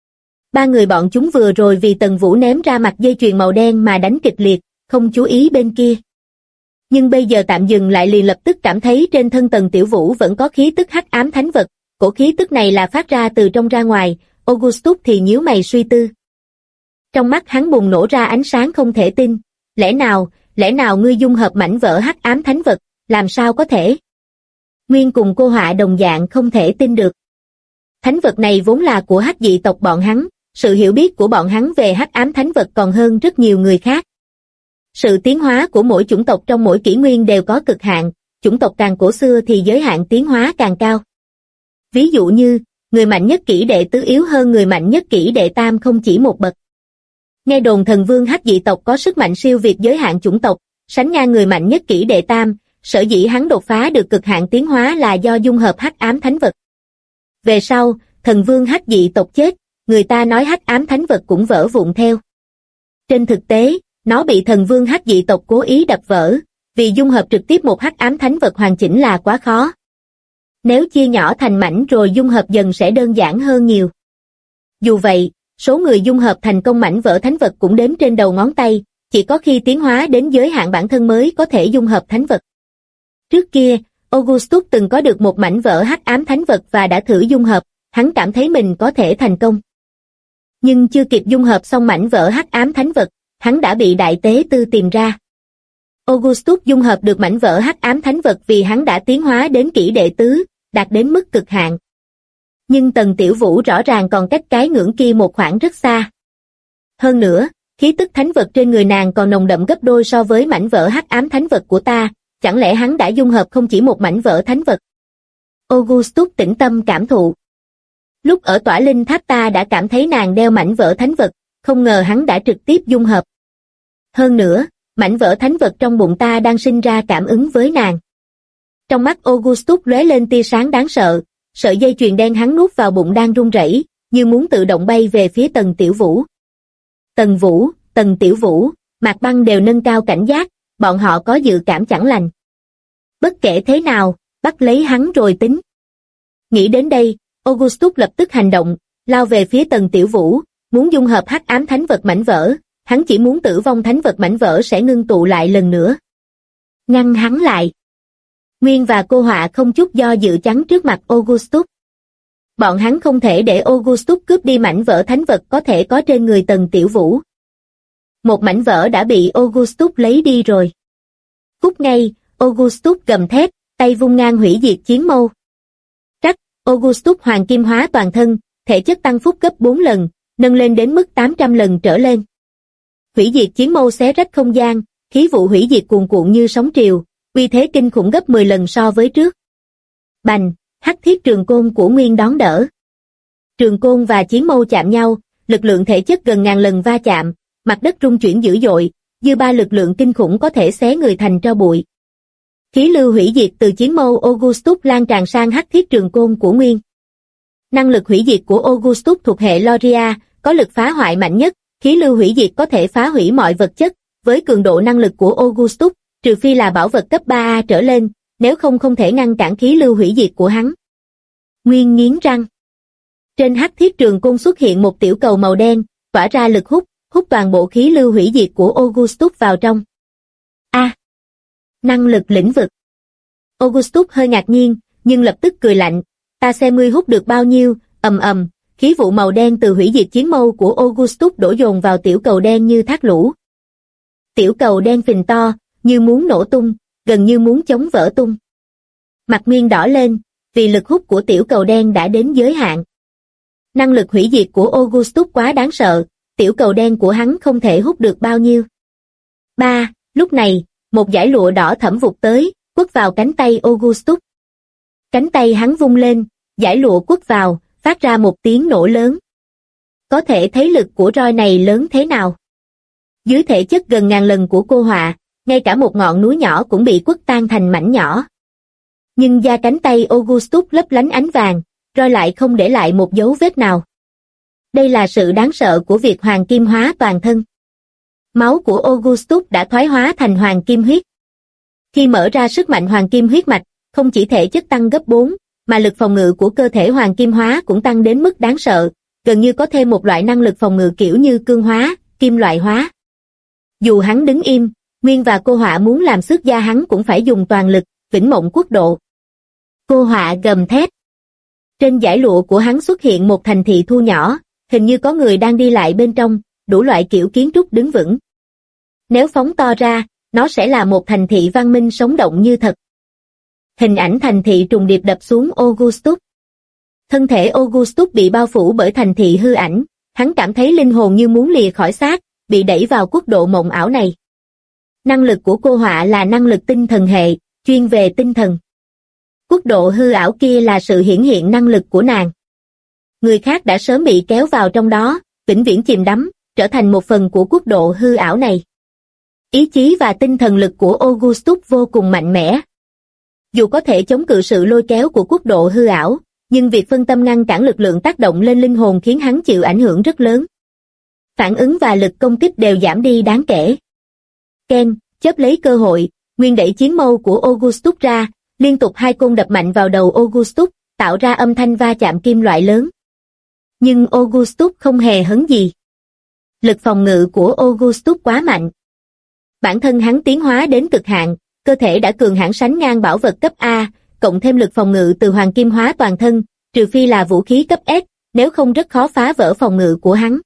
Ba người bọn chúng vừa rồi vì Tần Vũ ném ra mặt dây chuyền màu đen mà đánh kịch liệt, không chú ý bên kia. Nhưng bây giờ tạm dừng lại liền lập tức cảm thấy trên thân Tần Tiểu Vũ vẫn có khí tức hắc ám thánh vật, cổ khí tức này là phát ra từ trong ra ngoài. Augustus thì nhíu mày suy tư. Trong mắt hắn bùng nổ ra ánh sáng không thể tin, lẽ nào ngươi dung hợp mảnh vỡ hắc ám thánh vật, làm sao có thể? Nguyên cùng cô họa đồng dạng không thể tin được. Thánh vật này vốn là của hắc dị tộc bọn hắn, sự hiểu biết của bọn hắn về hắc ám thánh vật còn hơn rất nhiều người khác. Sự tiến hóa của mỗi chủng tộc trong mỗi kỷ nguyên đều có cực hạn, chủng tộc càng cổ xưa thì giới hạn tiến hóa càng cao. Ví dụ như, người mạnh nhất kỷ đệ tứ yếu hơn người mạnh nhất kỷ đệ tam không chỉ một bậc. Nghe đồn thần vương hắc dị tộc có sức mạnh siêu việt giới hạn chủng tộc, sánh ngang người mạnh nhất kỷ đệ tam, sở dĩ hắn đột phá được cực hạn tiến hóa là do dung hợp hắc ám thánh vật. Về sau, thần vương hắc dị tộc chết, người ta nói hắc ám thánh vật cũng vỡ vụn theo. Trên thực tế, nó bị thần vương hắc dị tộc cố ý đập vỡ, vì dung hợp trực tiếp một hắc ám thánh vật hoàn chỉnh là quá khó. Nếu chia nhỏ thành mảnh rồi dung hợp dần sẽ đơn giản hơn nhiều. Dù vậy, số người dung hợp thành công mảnh vỡ thánh vật cũng đếm trên đầu ngón tay, chỉ có khi tiến hóa đến giới hạn bản thân mới có thể dung hợp thánh vật. Trước kia, Augustus từng có được một mảnh vỡ hắc ám thánh vật và đã thử dung hợp, hắn cảm thấy mình có thể thành công. Nhưng chưa kịp dung hợp xong mảnh vỡ hắc ám thánh vật, hắn đã bị Đại Tế Tư tìm ra. Augustus dung hợp được mảnh vỡ hắc ám thánh vật vì hắn đã tiến hóa đến kỷ đệ tứ, đạt đến mức cực hạn. Nhưng Tần Tiểu Vũ rõ ràng còn cách cái ngưỡng kia một khoảng rất xa. Hơn nữa, khí tức thánh vật trên người nàng còn nồng đậm gấp đôi so với mảnh vỡ hắc ám thánh vật của ta, chẳng lẽ hắn đã dung hợp không chỉ một mảnh vỡ thánh vật? Augustus tĩnh tâm cảm thụ. Lúc ở Tỏa Linh Tháp ta đã cảm thấy nàng đeo mảnh vỡ thánh vật, không ngờ hắn đã trực tiếp dung hợp. Hơn nữa, mảnh vỡ thánh vật trong bụng ta đang sinh ra cảm ứng với nàng. Trong mắt Augustus lóe lên tia sáng đáng sợ, sợi dây chuyền đen hắn nuốt vào bụng đang run rẩy, như muốn tự động bay về phía Tần Tiểu Vũ. Tần Tiểu Vũ, Mạc Băng đều nâng cao cảnh giác, bọn họ có dự cảm chẳng lành. Bất kể thế nào, bắt lấy hắn rồi tính. Nghĩ đến đây, Augustus lập tức hành động, lao về phía Tần Tiểu Vũ, muốn dung hợp hắc ám thánh vật mảnh vỡ, hắn chỉ muốn tử vong thánh vật mảnh vỡ sẽ ngưng tụ lại lần nữa. Ngăn hắn lại. Nguyên và cô họa không chút do dự chắn trước mặt Augustus. Bọn hắn không thể để Augustus cướp đi mảnh vỡ thánh vật có thể có trên người Tần Tiểu Vũ. Một mảnh vỡ đã bị Augustus lấy đi rồi. Cút ngay, Augustus gầm thét, tay vung ngang hủy diệt chiến mâu. Trắc, Augustus hoàng kim hóa toàn thân, thể chất tăng phúc gấp 4 lần, nâng lên đến mức 800 lần trở lên. Hủy diệt chiến mâu xé rách không gian, khí vụ hủy diệt cuồn cuộn như sóng triều, uy thế kinh khủng gấp 10 lần so với trước. Bành, hắc thiết trường côn của Nguyên đón đỡ. Trường côn và chiến mâu chạm nhau, lực lượng thể chất gần ngàn lần va chạm, mặt đất rung chuyển dữ dội, dư ba lực lượng kinh khủng có thể xé người thành tro bụi. Khí lưu hủy diệt từ chiến mâu Augustus lan tràn sang hắc thiết trường côn của Nguyên. Năng lực hủy diệt của Augustus thuộc hệ Loria, có lực phá hoại mạnh nhất, khí lưu hủy diệt có thể phá hủy mọi vật chất, với cường độ năng lực của Augustus, trừ phi là bảo vật cấp 3A trở lên, nếu không không thể ngăn cản khí lưu hủy diệt của hắn. Nguyên nghiến răng. Trên hắc thiết trường côn xuất hiện một tiểu cầu màu đen, tỏa ra lực hút, hút toàn bộ khí lưu hủy diệt của Augustus vào trong. Năng lực lĩnh vực. Augustus hơi ngạc nhiên, nhưng lập tức cười lạnh, ta xem ngươi hút được bao nhiêu, ầm, khí vụ màu đen từ hủy diệt chiến mâu của Augustus đổ dồn vào tiểu cầu đen như thác lũ. Tiểu cầu đen phình to, như muốn nổ tung, gần như muốn chống vỡ tung. Mặt Nguyên đỏ lên, vì lực hút của tiểu cầu đen đã đến giới hạn. Năng lực hủy diệt của Augustus quá đáng sợ, tiểu cầu đen của hắn không thể hút được bao nhiêu. Lúc này, một dải lụa đỏ thẫm vụt tới, quất vào cánh tay Augustus. Cánh tay hắn vung lên, dải lụa quất vào, phát ra một tiếng nổ lớn. Có thể thấy lực của roi này lớn thế nào. Dưới thể chất gần ngàn lần của cô họa, ngay cả một ngọn núi nhỏ cũng bị quất tan thành mảnh nhỏ. Nhưng da cánh tay Augustus lấp lánh ánh vàng, roi lại không để lại một dấu vết nào. Đây là sự đáng sợ của việc hoàng kim hóa toàn thân. Máu của Augustus đã thoái hóa thành hoàng kim huyết. Khi mở ra sức mạnh hoàng kim huyết mạch, không chỉ thể chất tăng gấp 4, mà lực phòng ngự của cơ thể hoàng kim hóa cũng tăng đến mức đáng sợ, gần như có thêm một loại năng lực phòng ngự kiểu như cương hóa, kim loại hóa. Dù hắn đứng im, Nguyên và cô họa muốn làm xước da hắn cũng phải dùng toàn lực, vĩnh mộng quốc độ. Cô họa gầm thét. Trên dải lụa của hắn xuất hiện một thành thị thu nhỏ, hình như có người đang đi lại bên trong, đủ loại kiểu kiến trúc đứng vững. Nếu phóng to ra, nó sẽ là một thành thị văn minh sống động như thật. Hình ảnh thành thị trùng điệp đập xuống Augustus. Thân thể Augustus bị bao phủ bởi thành thị hư ảnh, hắn cảm thấy linh hồn như muốn lìa khỏi xác, bị đẩy vào quốc độ mộng ảo này. Năng lực của cô họa là năng lực tinh thần hệ, chuyên về tinh thần. Quốc độ hư ảo kia là sự hiển hiện năng lực của nàng. Người khác đã sớm bị kéo vào trong đó, vĩnh viễn chìm đắm, trở thành một phần của quốc độ hư ảo này. Ý chí và tinh thần lực của Augustus vô cùng mạnh mẽ. Dù có thể chống cự sự lôi kéo của quốc độ hư ảo, nhưng việc phân tâm ngăn cản lực lượng tác động lên linh hồn khiến hắn chịu ảnh hưởng rất lớn. Phản ứng và lực công kích đều giảm đi đáng kể. Ken, chớp lấy cơ hội, Nguyên đẩy chiến mâu của Augustus ra, liên tục hai côn đập mạnh vào đầu Augustus, tạo ra âm thanh va chạm kim loại lớn. Nhưng Augustus không hề hấn gì. Lực phòng ngự của Augustus quá mạnh. Bản thân hắn tiến hóa đến cực hạn, cơ thể đã cường hãn sánh ngang bảo vật cấp A, cộng thêm lực phòng ngự từ hoàng kim hóa toàn thân, trừ phi là vũ khí cấp S, nếu không rất khó phá vỡ phòng ngự của hắn.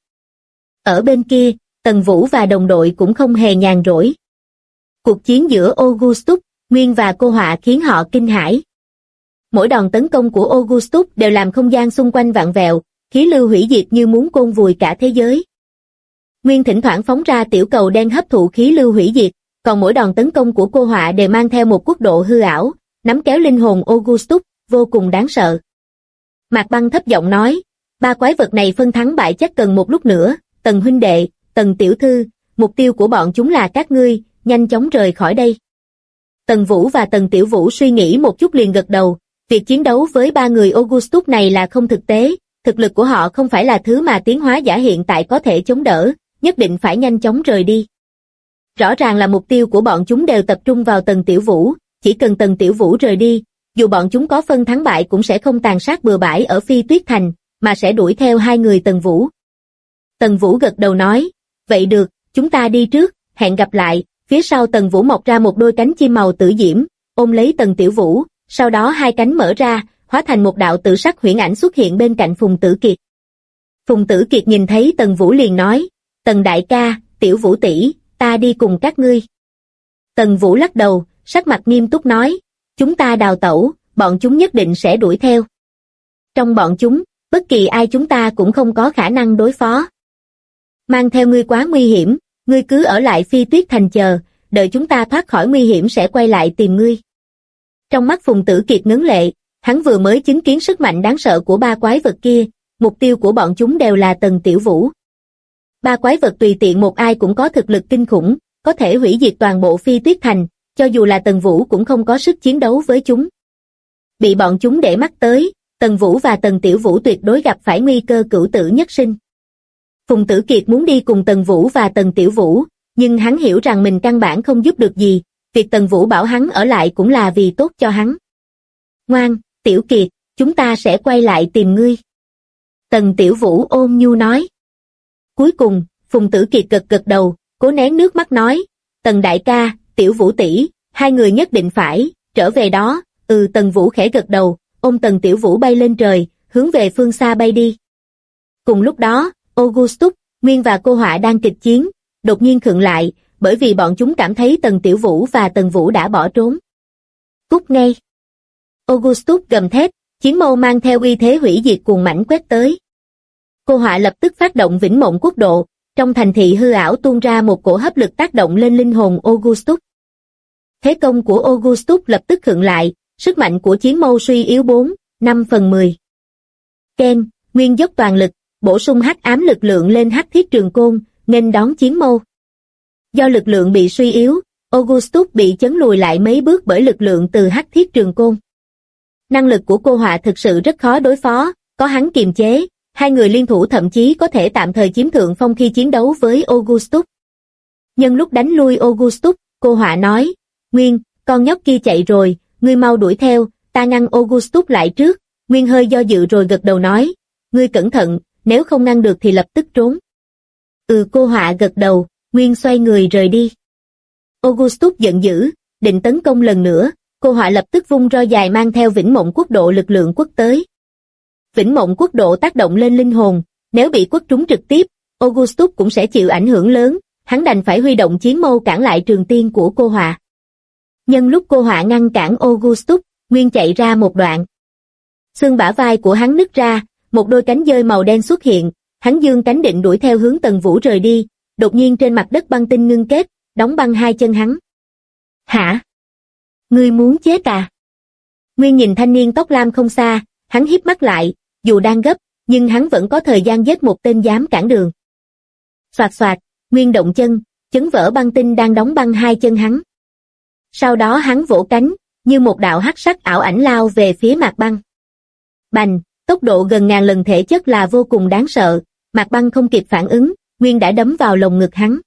Ở bên kia, Tần Vũ và đồng đội cũng không hề nhàn rỗi. Cuộc chiến giữa Augustus, Nguyên và cô họa khiến họ kinh hãi. Mỗi đòn tấn công của Augustus đều làm không gian xung quanh vặn vẹo, khí lưu hủy diệt như muốn chôn vùi cả thế giới. Nguyên thỉnh thoảng phóng ra tiểu cầu đen hấp thụ khí lưu hủy diệt, còn mỗi đòn tấn công của cô họa đều mang theo một quốc độ hư ảo, nắm kéo linh hồn Augustus, vô cùng đáng sợ. Mạc Băng thấp giọng nói, ba quái vật này phân thắng bại chắc cần một lúc nữa, Tần huynh đệ, Tần tiểu thư, mục tiêu của bọn chúng là các ngươi, nhanh chóng rời khỏi đây. Tần Vũ và Tần Tiểu Vũ suy nghĩ một chút liền gật đầu, việc chiến đấu với ba người Augustus này là không thực tế, thực lực của họ không phải là thứ mà tiến hóa giả hiện tại có thể chống đỡ, nhất định phải nhanh chóng rời đi. Rõ ràng là mục tiêu của bọn chúng đều tập trung vào Tần Tiểu Vũ, chỉ cần Tần Tiểu Vũ rời đi, dù bọn chúng có phân thắng bại cũng sẽ không tàn sát bừa bãi ở Phi Tuyết Thành, mà sẽ đuổi theo hai người Tần Vũ. Tần Vũ gật đầu nói, vậy được, chúng ta đi trước, hẹn gặp lại. Phía sau Tần Vũ mọc ra một đôi cánh chim màu tử diễm, ôm lấy Tần Tiểu Vũ, sau đó hai cánh mở ra, hóa thành một đạo tự sắc huyễn ảnh xuất hiện bên cạnh Phùng Tử Kiệt. Phùng Tử Kiệt nhìn thấy Tần Vũ liền nói, Tần đại ca, Tiểu Vũ tỷ, ta đi cùng các ngươi. Tần Vũ lắc đầu, sắc mặt nghiêm túc nói, chúng ta đào tẩu, bọn chúng nhất định sẽ đuổi theo. Trong bọn chúng, bất kỳ ai chúng ta cũng không có khả năng đối phó. Mang theo ngươi quá nguy hiểm, ngươi cứ ở lại Phi Tuyết Thành chờ, đợi chúng ta thoát khỏi nguy hiểm sẽ quay lại tìm ngươi. Trong mắt Phùng Tử Kiệt ngấn lệ, hắn vừa mới chứng kiến sức mạnh đáng sợ của ba quái vật kia, mục tiêu của bọn chúng đều là Tần Tiểu Vũ. Ba quái vật tùy tiện một ai cũng có thực lực kinh khủng, có thể hủy diệt toàn bộ Phi Tuyết Thành, cho dù là Tần Vũ cũng không có sức chiến đấu với chúng. Bị bọn chúng để mắt tới, Tần Vũ và Tần Tiểu Vũ tuyệt đối gặp phải nguy cơ cửu tử nhất sinh. Phùng Tử Kiệt muốn đi cùng Tần Vũ và Tần Tiểu Vũ, nhưng hắn hiểu rằng mình căn bản không giúp được gì, việc Tần Vũ bảo hắn ở lại cũng là vì tốt cho hắn. Ngoan, Tiểu Kiệt, chúng ta sẽ quay lại tìm ngươi. Tần Tiểu Vũ ôn nhu nói. Cuối cùng, Phùng Tử Kiệt gật gật đầu, cố nén nước mắt nói, Tần đại ca, Tiểu Vũ tỷ, hai người nhất định phải trở về đó. Tần Vũ khẽ gật đầu, ôm Tần Tiểu Vũ bay lên trời, hướng về phương xa bay đi. Cùng lúc đó, Augustus, Nguyên và Cô Họa đang kịch chiến, đột nhiên khựng lại, bởi vì bọn chúng cảm thấy Tần Tiểu Vũ và Tần Vũ đã bỏ trốn. Cút ngay! Augustus gầm thét, chiến mâu mang theo uy thế hủy diệt cuồng mãnh quét tới. Cô Họa lập tức phát động Vĩnh Mộng Quốc Độ, trong thành thị hư ảo tuôn ra một cổ hấp lực tác động lên linh hồn Augustus. Thế công của Augustus lập tức khựng lại, sức mạnh của chiến mâu suy yếu 4/5/10. Ken, Nguyên dốc toàn lực, bổ sung hắc ám lực lượng lên hắc thiết trường côn, nghênh đón chiến mâu. Do lực lượng bị suy yếu, Augustus bị chấn lùi lại mấy bước bởi lực lượng từ hắc thiết trường côn. Năng lực của Cô Họa thực sự rất khó đối phó, có hắn kiềm chế, hai người liên thủ thậm chí có thể tạm thời chiếm thượng phong khi chiến đấu với Augustus. Nhân lúc đánh lui Augustus, Cô Họa nói, Nguyên, con nhóc kia chạy rồi, ngươi mau đuổi theo, ta ngăn Augustus lại trước. Nguyên hơi do dự rồi gật đầu nói, ngươi cẩn thận, nếu không ngăn được thì lập tức trốn. Cô Họa gật đầu, Nguyên xoay người rời đi. Augustus giận dữ, định tấn công lần nữa, Cô Họa lập tức vung roi dài mang theo Vĩnh Mộng Quốc Độ lực lượng quất tới. Vĩnh Mộng Quốc Độ tác động lên linh hồn, nếu bị quất trúng trực tiếp, Augustus cũng sẽ chịu ảnh hưởng lớn, hắn đành phải huy động chiến mâu cản lại trường tiên của Cô Họa. Nhân lúc Cô Họa ngăn cản Augustus, Nguyên chạy ra một đoạn. Xương bả vai của hắn nứt ra, một đôi cánh dơi màu đen xuất hiện, hắn giương cánh định đuổi theo hướng Tần Vũ rời đi, đột nhiên trên mặt đất băng tinh ngưng kết, đóng băng hai chân hắn. Hả? Ngươi muốn chết à? Nguyên nhìn thanh niên tóc lam không xa, hắn híp mắt lại, dù đang gấp, nhưng hắn vẫn có thời gian giết một tên dám cản đường. Xoạt xoạt, Nguyên động chân, chấn vỡ băng tinh đang đóng băng hai chân hắn. Sau đó hắn vỗ cánh, như một đạo hắc sắc ảo ảnh lao về phía Mạc Băng. Bành, tốc độ gần ngàn lần thể chất là vô cùng đáng sợ, Mạc Băng không kịp phản ứng, Nguyên đã đấm vào lồng ngực hắn.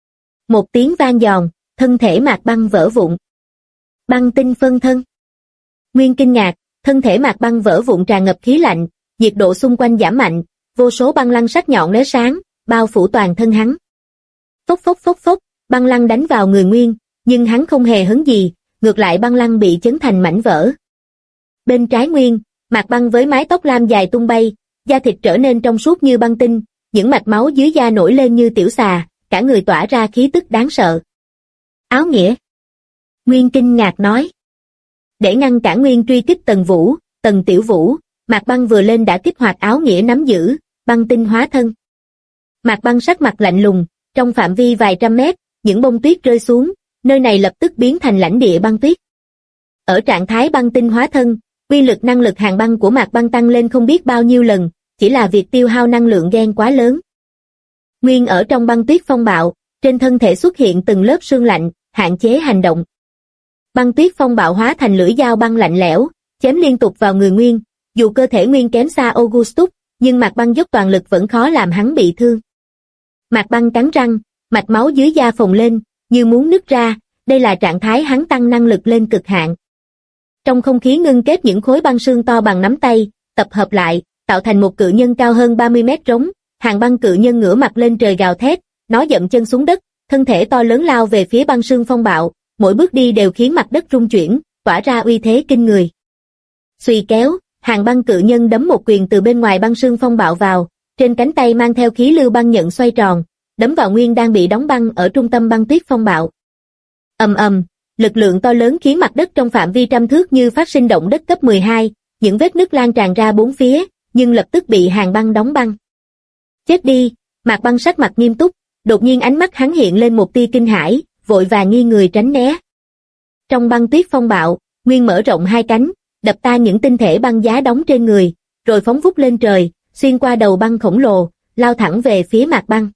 Một tiếng vang giòn, thân thể Mạc Băng vỡ vụn. Băng tinh phân thân. Nguyên kinh ngạc, thân thể Mạc Băng vỡ vụn tràn ngập khí lạnh, nhiệt độ xung quanh giảm mạnh, vô số băng lăng sắc nhọn lóe sáng, bao phủ toàn thân hắn. Phốc phốc phốc phốc, băng lăng đánh vào người Nguyên, nhưng hắn không hề hấn gì, ngược lại băng lăng bị chấn thành mảnh vỡ. Bên trái Nguyên, Mạc Băng với mái tóc lam dài tung bay, da thịt trở nên trong suốt như băng tinh, những mạch máu dưới da nổi lên như tiểu xà, cả người tỏa ra khí tức đáng sợ. Áo nghĩa. Nguyên kinh ngạc nói. Để ngăn cản Nguyên truy kích Tần Tiểu Vũ, Mạc Băng vừa lên đã kích hoạt áo nghĩa nắm giữ, băng tinh hóa thân. Mạc Băng sắc mặt lạnh lùng, trong phạm vi vài trăm mét, những bông tuyết rơi xuống, nơi này lập tức biến thành lãnh địa băng tuyết. Ở trạng thái băng tinh hóa thân, uy lực năng lực hàn băng của Mạc Băng tăng lên không biết bao nhiêu lần, chỉ là việc tiêu hao năng lượng gen quá lớn. Nguyên ở trong băng tuyết phong bạo, trên thân thể xuất hiện từng lớp sương lạnh, hạn chế hành động. Băng tuyết phong bạo hóa thành lưỡi dao băng lạnh lẽo, chém liên tục vào người Nguyên, dù cơ thể Nguyên kém xa Augustus, nhưng Mạc Băng dốc toàn lực vẫn khó làm hắn bị thương. Mạc Băng cắn răng, mạch máu dưới da phồng lên, như muốn nứt ra, đây là trạng thái hắn tăng năng lực lên cực hạn. Trong không khí ngưng kết những khối băng sương to bằng nắm tay, tập hợp lại, tạo thành một cự nhân cao hơn 30 mét trống, hàng băng cự nhân ngửa mặt lên trời gào thét, nó dậm chân xuống đất, thân thể to lớn lao về phía băng sương phong bạo, mỗi bước đi đều khiến mặt đất rung chuyển, tỏa ra uy thế kinh người. Xuy kéo, Hàng băng cự nhân đấm một quyền từ bên ngoài băng sương phong bạo vào, trên cánh tay mang theo khí lưu băng nhận xoay tròn, đấm vào Nguyên đang bị đóng băng ở trung tâm băng tuyết phong bạo. Ầm ầm, lực lượng to lớn khiến mặt đất trong phạm vi trăm thước như phát sinh động đất cấp 12, những vết nứt lan tràn ra bốn phía, nhưng lập tức bị Hàng băng đóng băng. Chết đi, Mạc Băng sắc mặt nghiêm túc, đột nhiên ánh mắt hắn hiện lên một tia kinh hãi, vội vàng nghiêng người tránh né. Trong băng tuyết phong bạo, Nguyên mở rộng hai cánh, đập tan những tinh thể băng giá đóng trên người, rồi phóng vút lên trời, xuyên qua đầu băng khổng lồ, lao thẳng về phía Mạc Băng.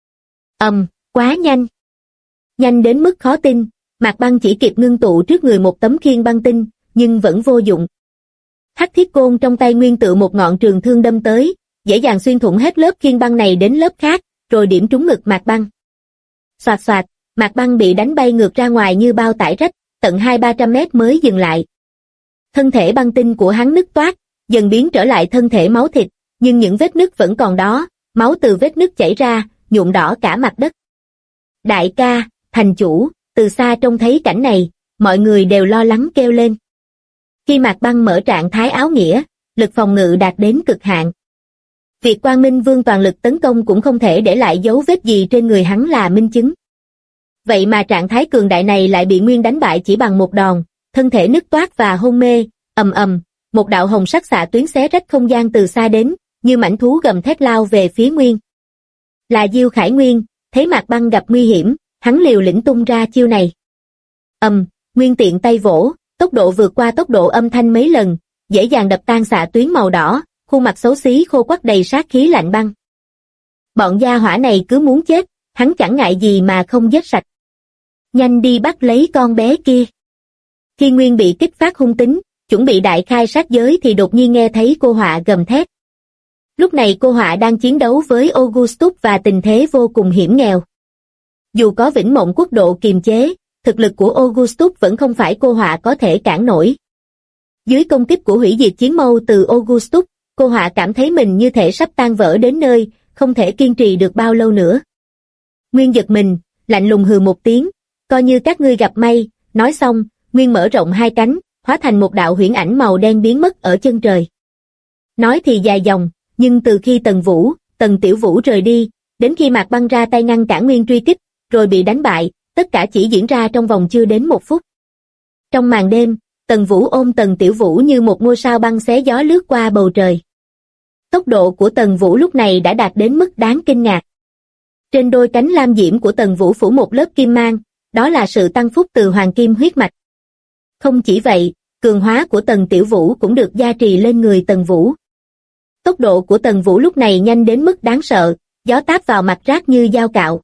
Quá nhanh. Nhanh đến mức khó tin, Mạc Băng chỉ kịp ngưng tụ trước người một tấm khiên băng tinh, nhưng vẫn vô dụng. Hắc thiết côn trong tay Nguyên tự một ngọn trường thương đâm tới, dễ dàng xuyên thủng hết lớp khiên băng này đến lớp khác, rồi điểm trúng ngực Mạc Băng. Xoạt xoạt, Mạc Băng bị đánh bay ngược ra ngoài như bao tải rách, tận 200-300 mét mới dừng lại. Thân thể băng tinh của hắn nứt toác, dần biến trở lại thân thể máu thịt, nhưng những vết nứt vẫn còn đó, máu từ vết nứt chảy ra, nhuộm đỏ cả mặt đất. Đại ca, thành chủ, từ xa trông thấy cảnh này, mọi người đều lo lắng kêu lên. Khi Mạc Băng mở trạng thái áo nghĩa, lực phòng ngự đạt đến cực hạn. Việc Quang Minh Vương toàn lực tấn công cũng không thể để lại dấu vết gì trên người hắn là minh chứng. Vậy mà trạng thái cường đại này lại bị Nguyên đánh bại chỉ bằng một đòn, thân thể nứt toác và hôn mê, một đạo hồng sắc xạ tuyến xé rách không gian từ xa đến, như mãnh thú gầm thét lao về phía Nguyên. Là Diêu Khải Nguyên, thấy Mạc Băng gặp nguy hiểm, hắn liều lĩnh tung ra chiêu này. Nguyên tiện tay vỗ, tốc độ vượt qua tốc độ âm thanh mấy lần, dễ dàng đập tan xạ tuyến màu đỏ, khuôn mặt xấu xí khô quắt đầy sát khí lạnh băng. Bọn gia hỏa này cứ muốn chết, hắn chẳng ngại gì mà không giết sạch. Nhanh đi bắt lấy con bé kia. Khi Nguyên bị kích phát hung tính, chuẩn bị đại khai sát giới thì đột nhiên nghe thấy cô Họa gầm thét. Lúc này cô Họa đang chiến đấu với Augustus và tình thế vô cùng hiểm nghèo. Dù có Vĩnh Mộng Quốc độ kiềm chế, thực lực của Augustus vẫn không phải cô Họa có thể cản nổi. Dưới công kích của hủy diệt chiến mâu từ Augustus, cô Họa cảm thấy mình như thể sắp tan vỡ đến nơi, không thể kiên trì được bao lâu nữa. Nguyên giật mình, lạnh lùng hừ một tiếng, coi như các ngươi gặp may, nói xong, Nguyên mở rộng hai cánh, hóa thành một đạo huyễn ảnh màu đen biến mất ở chân trời. Nói thì dài dòng, nhưng từ khi Tần Tiểu Vũ rời đi, đến khi Mạc Băng ra tay ngăn cản Nguyên truy kích, rồi bị đánh bại, tất cả chỉ diễn ra trong vòng chưa đến 1 phút. Trong màn đêm, Tần Vũ ôm Tần Tiểu Vũ như một ngôi sao băng xé gió lướt qua bầu trời. Tốc độ của Tần Vũ lúc này đã đạt đến mức đáng kinh ngạc. Trên đôi cánh lam diễm của Tần Vũ phủ một lớp kim mang, đó là sự tăng phúc từ hoàng kim huyết mạch. Không chỉ vậy, cường hóa của Tần Tiểu Vũ cũng được gia trì lên người Tần Vũ. Tốc độ của Tần Vũ lúc này nhanh đến mức đáng sợ, gió táp vào mặt rát như dao cạo.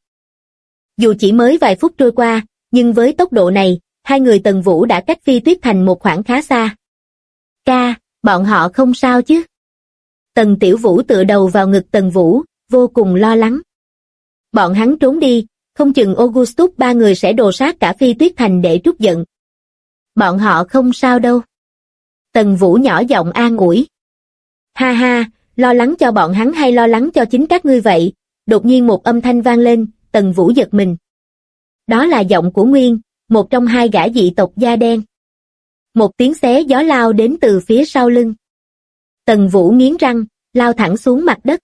Dù chỉ mới vài phút trôi qua, nhưng với tốc độ này, hai người Tần Vũ đã cách Phi Tuyết Thành một khoảng khá xa. Ca, bọn họ không sao chứ? Tần Tiểu Vũ tựa đầu vào ngực Tần Vũ, vô cùng lo lắng. Bọn hắn trốn đi, không chừng Augustus ba người sẽ đồ sát cả Phi Tuyết Thành để trút giận. Bọn họ không sao đâu. Tần Vũ nhỏ giọng an ủi. Ha ha, lo lắng cho bọn hắn hay lo lắng cho chính các ngươi vậy? Đột nhiên một âm thanh vang lên, Tần Vũ giật mình. Đó là giọng của Nguyên, một trong hai gã dị tộc da đen. Một tiếng xé gió lao đến từ phía sau lưng. Tần Vũ nghiến răng, lao thẳng xuống mặt đất.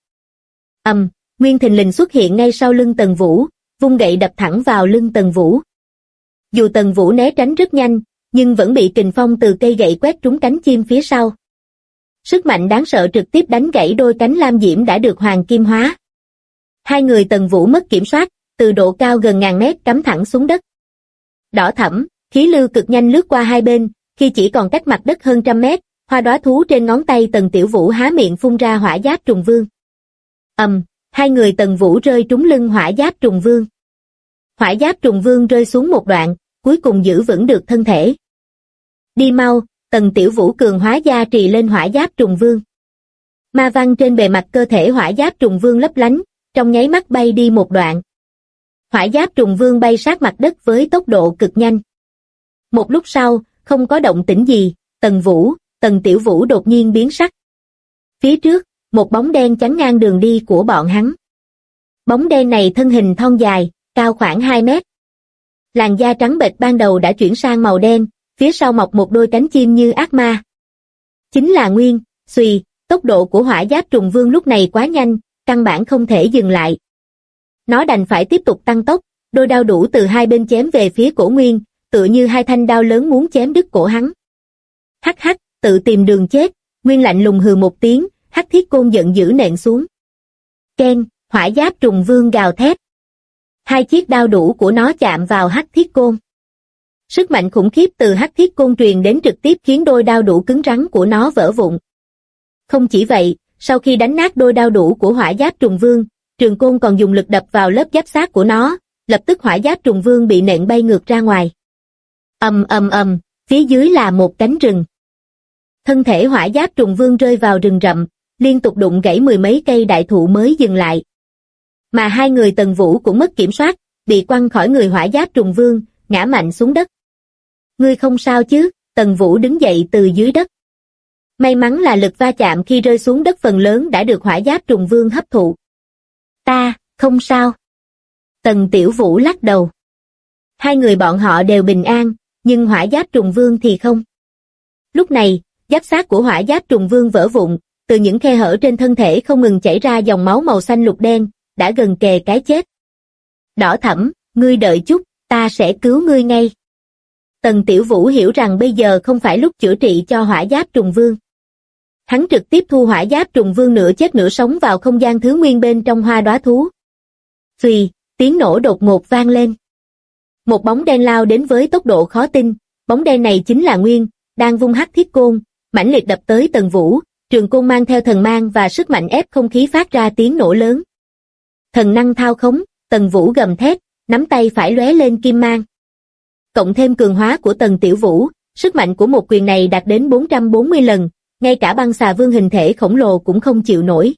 Nguyên thình lình xuất hiện ngay sau lưng Tần Vũ, vung gậy đập thẳng vào lưng Tần Vũ. Dù Tần Vũ né tránh rất nhanh, nhưng vẫn bị kình phong từ cây gậy quét trúng cánh chim phía sau. Sức mạnh đáng sợ trực tiếp đánh gãy đôi cánh lam diễm đã được hoàng kim hóa. Hai người Tần Vũ mất kiểm soát, từ độ cao gần ngàn mét cắm thẳng xuống đất. Đỏ thẫm, khí lưu cực nhanh lướt qua hai bên, khi chỉ còn cách mặt đất hơn 100 mét, hoa đóa thú trên ngón tay Tần Tiểu Vũ há miệng phun ra hỏa giáp trùng vương. Hai người Tần Vũ rơi trúng lưng hỏa giáp trùng vương. Hỏa giáp trùng vương rơi xuống một đoạn, cuối cùng giữ vững được thân thể. Đi mau, Tần Tiểu Vũ cường hóa gia trì lên hỏa giáp trùng vương. Ma văn trên bề mặt cơ thể hỏa giáp trùng vương lấp lánh, trong nháy mắt bay đi một đoạn. Hỏa giáp trùng vương bay sát mặt đất với tốc độ cực nhanh. Một lúc sau, không có động tĩnh gì, Tần Tiểu Vũ đột nhiên biến sắc. Phía trước, một bóng đen chắn ngang đường đi của bọn hắn. Bóng đen này thân hình thon dài, cao khoảng 2 mét. Làn da trắng bệch ban đầu đã chuyển sang màu đen, phía sau mọc một đôi cánh chim như ác ma. Chính là Nguyên, Xuy, tốc độ của hỏa giáp trùng vương lúc này quá nhanh, căn bản không thể dừng lại. Nó đành phải tiếp tục tăng tốc, đôi đao đủ từ hai bên chém về phía cổ Nguyên, tựa như hai thanh đao lớn muốn chém đứt cổ hắn. Hắc hắc, tự tìm đường chết, Nguyên lạnh lùng hừ một tiếng, hắc thiết côn giận dữ nện xuống. Keng, hỏa giáp trùng vương gào thét. Hai chiếc đao đủ của nó chạm vào hắc thiết côn. Sức mạnh khủng khiếp từ hắc thiết côn truyền đến trực tiếp khiến đôi đao đủ cứng rắn của nó vỡ vụn. Không chỉ vậy, sau khi đánh nát đôi đao đủ của hỏa giáp trùng vương, trường côn còn dùng lực đập vào lớp giáp xác của nó, lập tức hỏa giáp trùng vương bị nện bay ngược ra ngoài. Ầm ầm ầm, phía dưới là một cánh rừng. Thân thể hỏa giáp trùng vương rơi vào rừng rậm, liên tục đụng gãy mười mấy cây đại thụ mới dừng lại. Mà hai người Tần Vũ cũng mất kiểm soát, bị quăng khỏi người hỏa giáp trùng vương, ngã mạnh xuống đất. Ngươi không sao chứ? Tần Vũ đứng dậy từ dưới đất. May mắn là lực va chạm khi rơi xuống đất phần lớn đã được hỏa giáp trùng vương hấp thụ. Ta, không sao. Tần Tiểu Vũ lắc đầu. Hai người bọn họ đều bình an, nhưng hỏa giáp trùng vương thì không. Lúc này, giáp xác của hỏa giáp trùng vương vỡ vụn, từ những khe hở trên thân thể không ngừng chảy ra dòng máu màu xanh lục đen, đã gần kề cái chết. Đỏ Thẫm, ngươi đợi chút, ta sẽ cứu ngươi ngay. Tần Tiểu Vũ hiểu rằng bây giờ không phải lúc chữa trị cho hỏa giáp trùng vương. Hắn trực tiếp thu hỏa giáp trùng vương nửa chết nửa sống vào không gian thứ nguyên bên trong hoa đóa thú. Phì, tiếng nổ đột ngột vang lên. Một bóng đen lao đến với tốc độ khó tin, bóng đen này chính là Nguyên, đang vung hắc thiết côn, mãnh liệt đập tới Tần Vũ, trường côn mang theo thần mang và sức mạnh ép không khí phát ra tiếng nổ lớn. Thần năng thao khống, Tần Vũ gầm thét, nắm tay phải lóe lên kim mang. Cộng thêm cường hóa của Tần Tiểu Vũ, sức mạnh của một quyền này đạt đến 440 lần, ngay cả băng xà vương hình thể khổng lồ cũng không chịu nổi.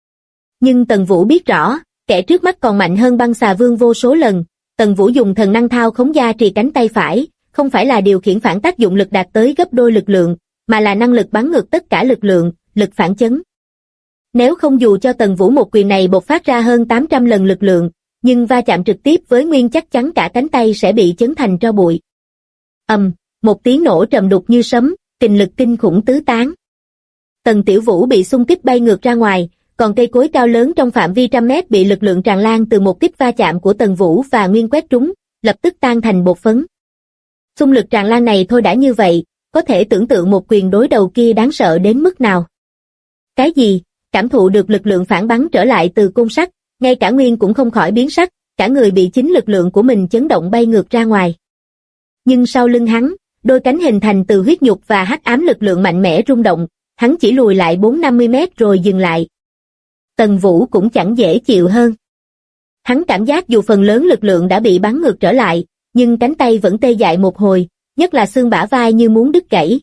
Nhưng Tần Vũ biết rõ, kẻ trước mắt còn mạnh hơn băng xà vương vô số lần. Tần Vũ dùng thần năng thao khống gia trì cánh tay phải, không phải là điều khiển phản tác dụng lực đạt tới gấp đôi lực lượng, mà là năng lực bắn ngược tất cả lực lượng, lực phản chấn. Nếu không dù cho Tần Vũ một quyền này bộc phát ra hơn 800 lần lực lượng, nhưng va chạm trực tiếp với Nguyên chắc chắn cả cánh tay sẽ bị chấn thành tro bụi. Một tiếng nổ trầm đục như sấm, kình lực kinh khủng tứ tán. Tần Tiểu Vũ bị xung kích bay ngược ra ngoài, còn cây cối cao lớn trong phạm vi trăm mét bị lực lượng tràn lan từ một kích va chạm của Tần Vũ và Nguyên quét trúng, lập tức tan thành bột phấn. Xung lực tràn lan này thôi đã như vậy, có thể tưởng tượng một quyền đối đầu kia đáng sợ đến mức nào. Cái gì? Cảm thụ được lực lượng phản bắn trở lại từ côn sắt, ngay cả Nguyên cũng không khỏi biến sắc, cả người bị chính lực lượng của mình chấn động bay ngược ra ngoài. Nhưng sau lưng hắn, đôi cánh hình thành từ huyết nhục và hắc ám lực lượng mạnh mẽ rung động, hắn chỉ lùi lại 4-50 mét rồi dừng lại. Tần Vũ cũng chẳng dễ chịu hơn. Hắn cảm giác dù phần lớn lực lượng đã bị bắn ngược trở lại, nhưng cánh tay vẫn tê dại một hồi, nhất là xương bả vai như muốn đứt gãy.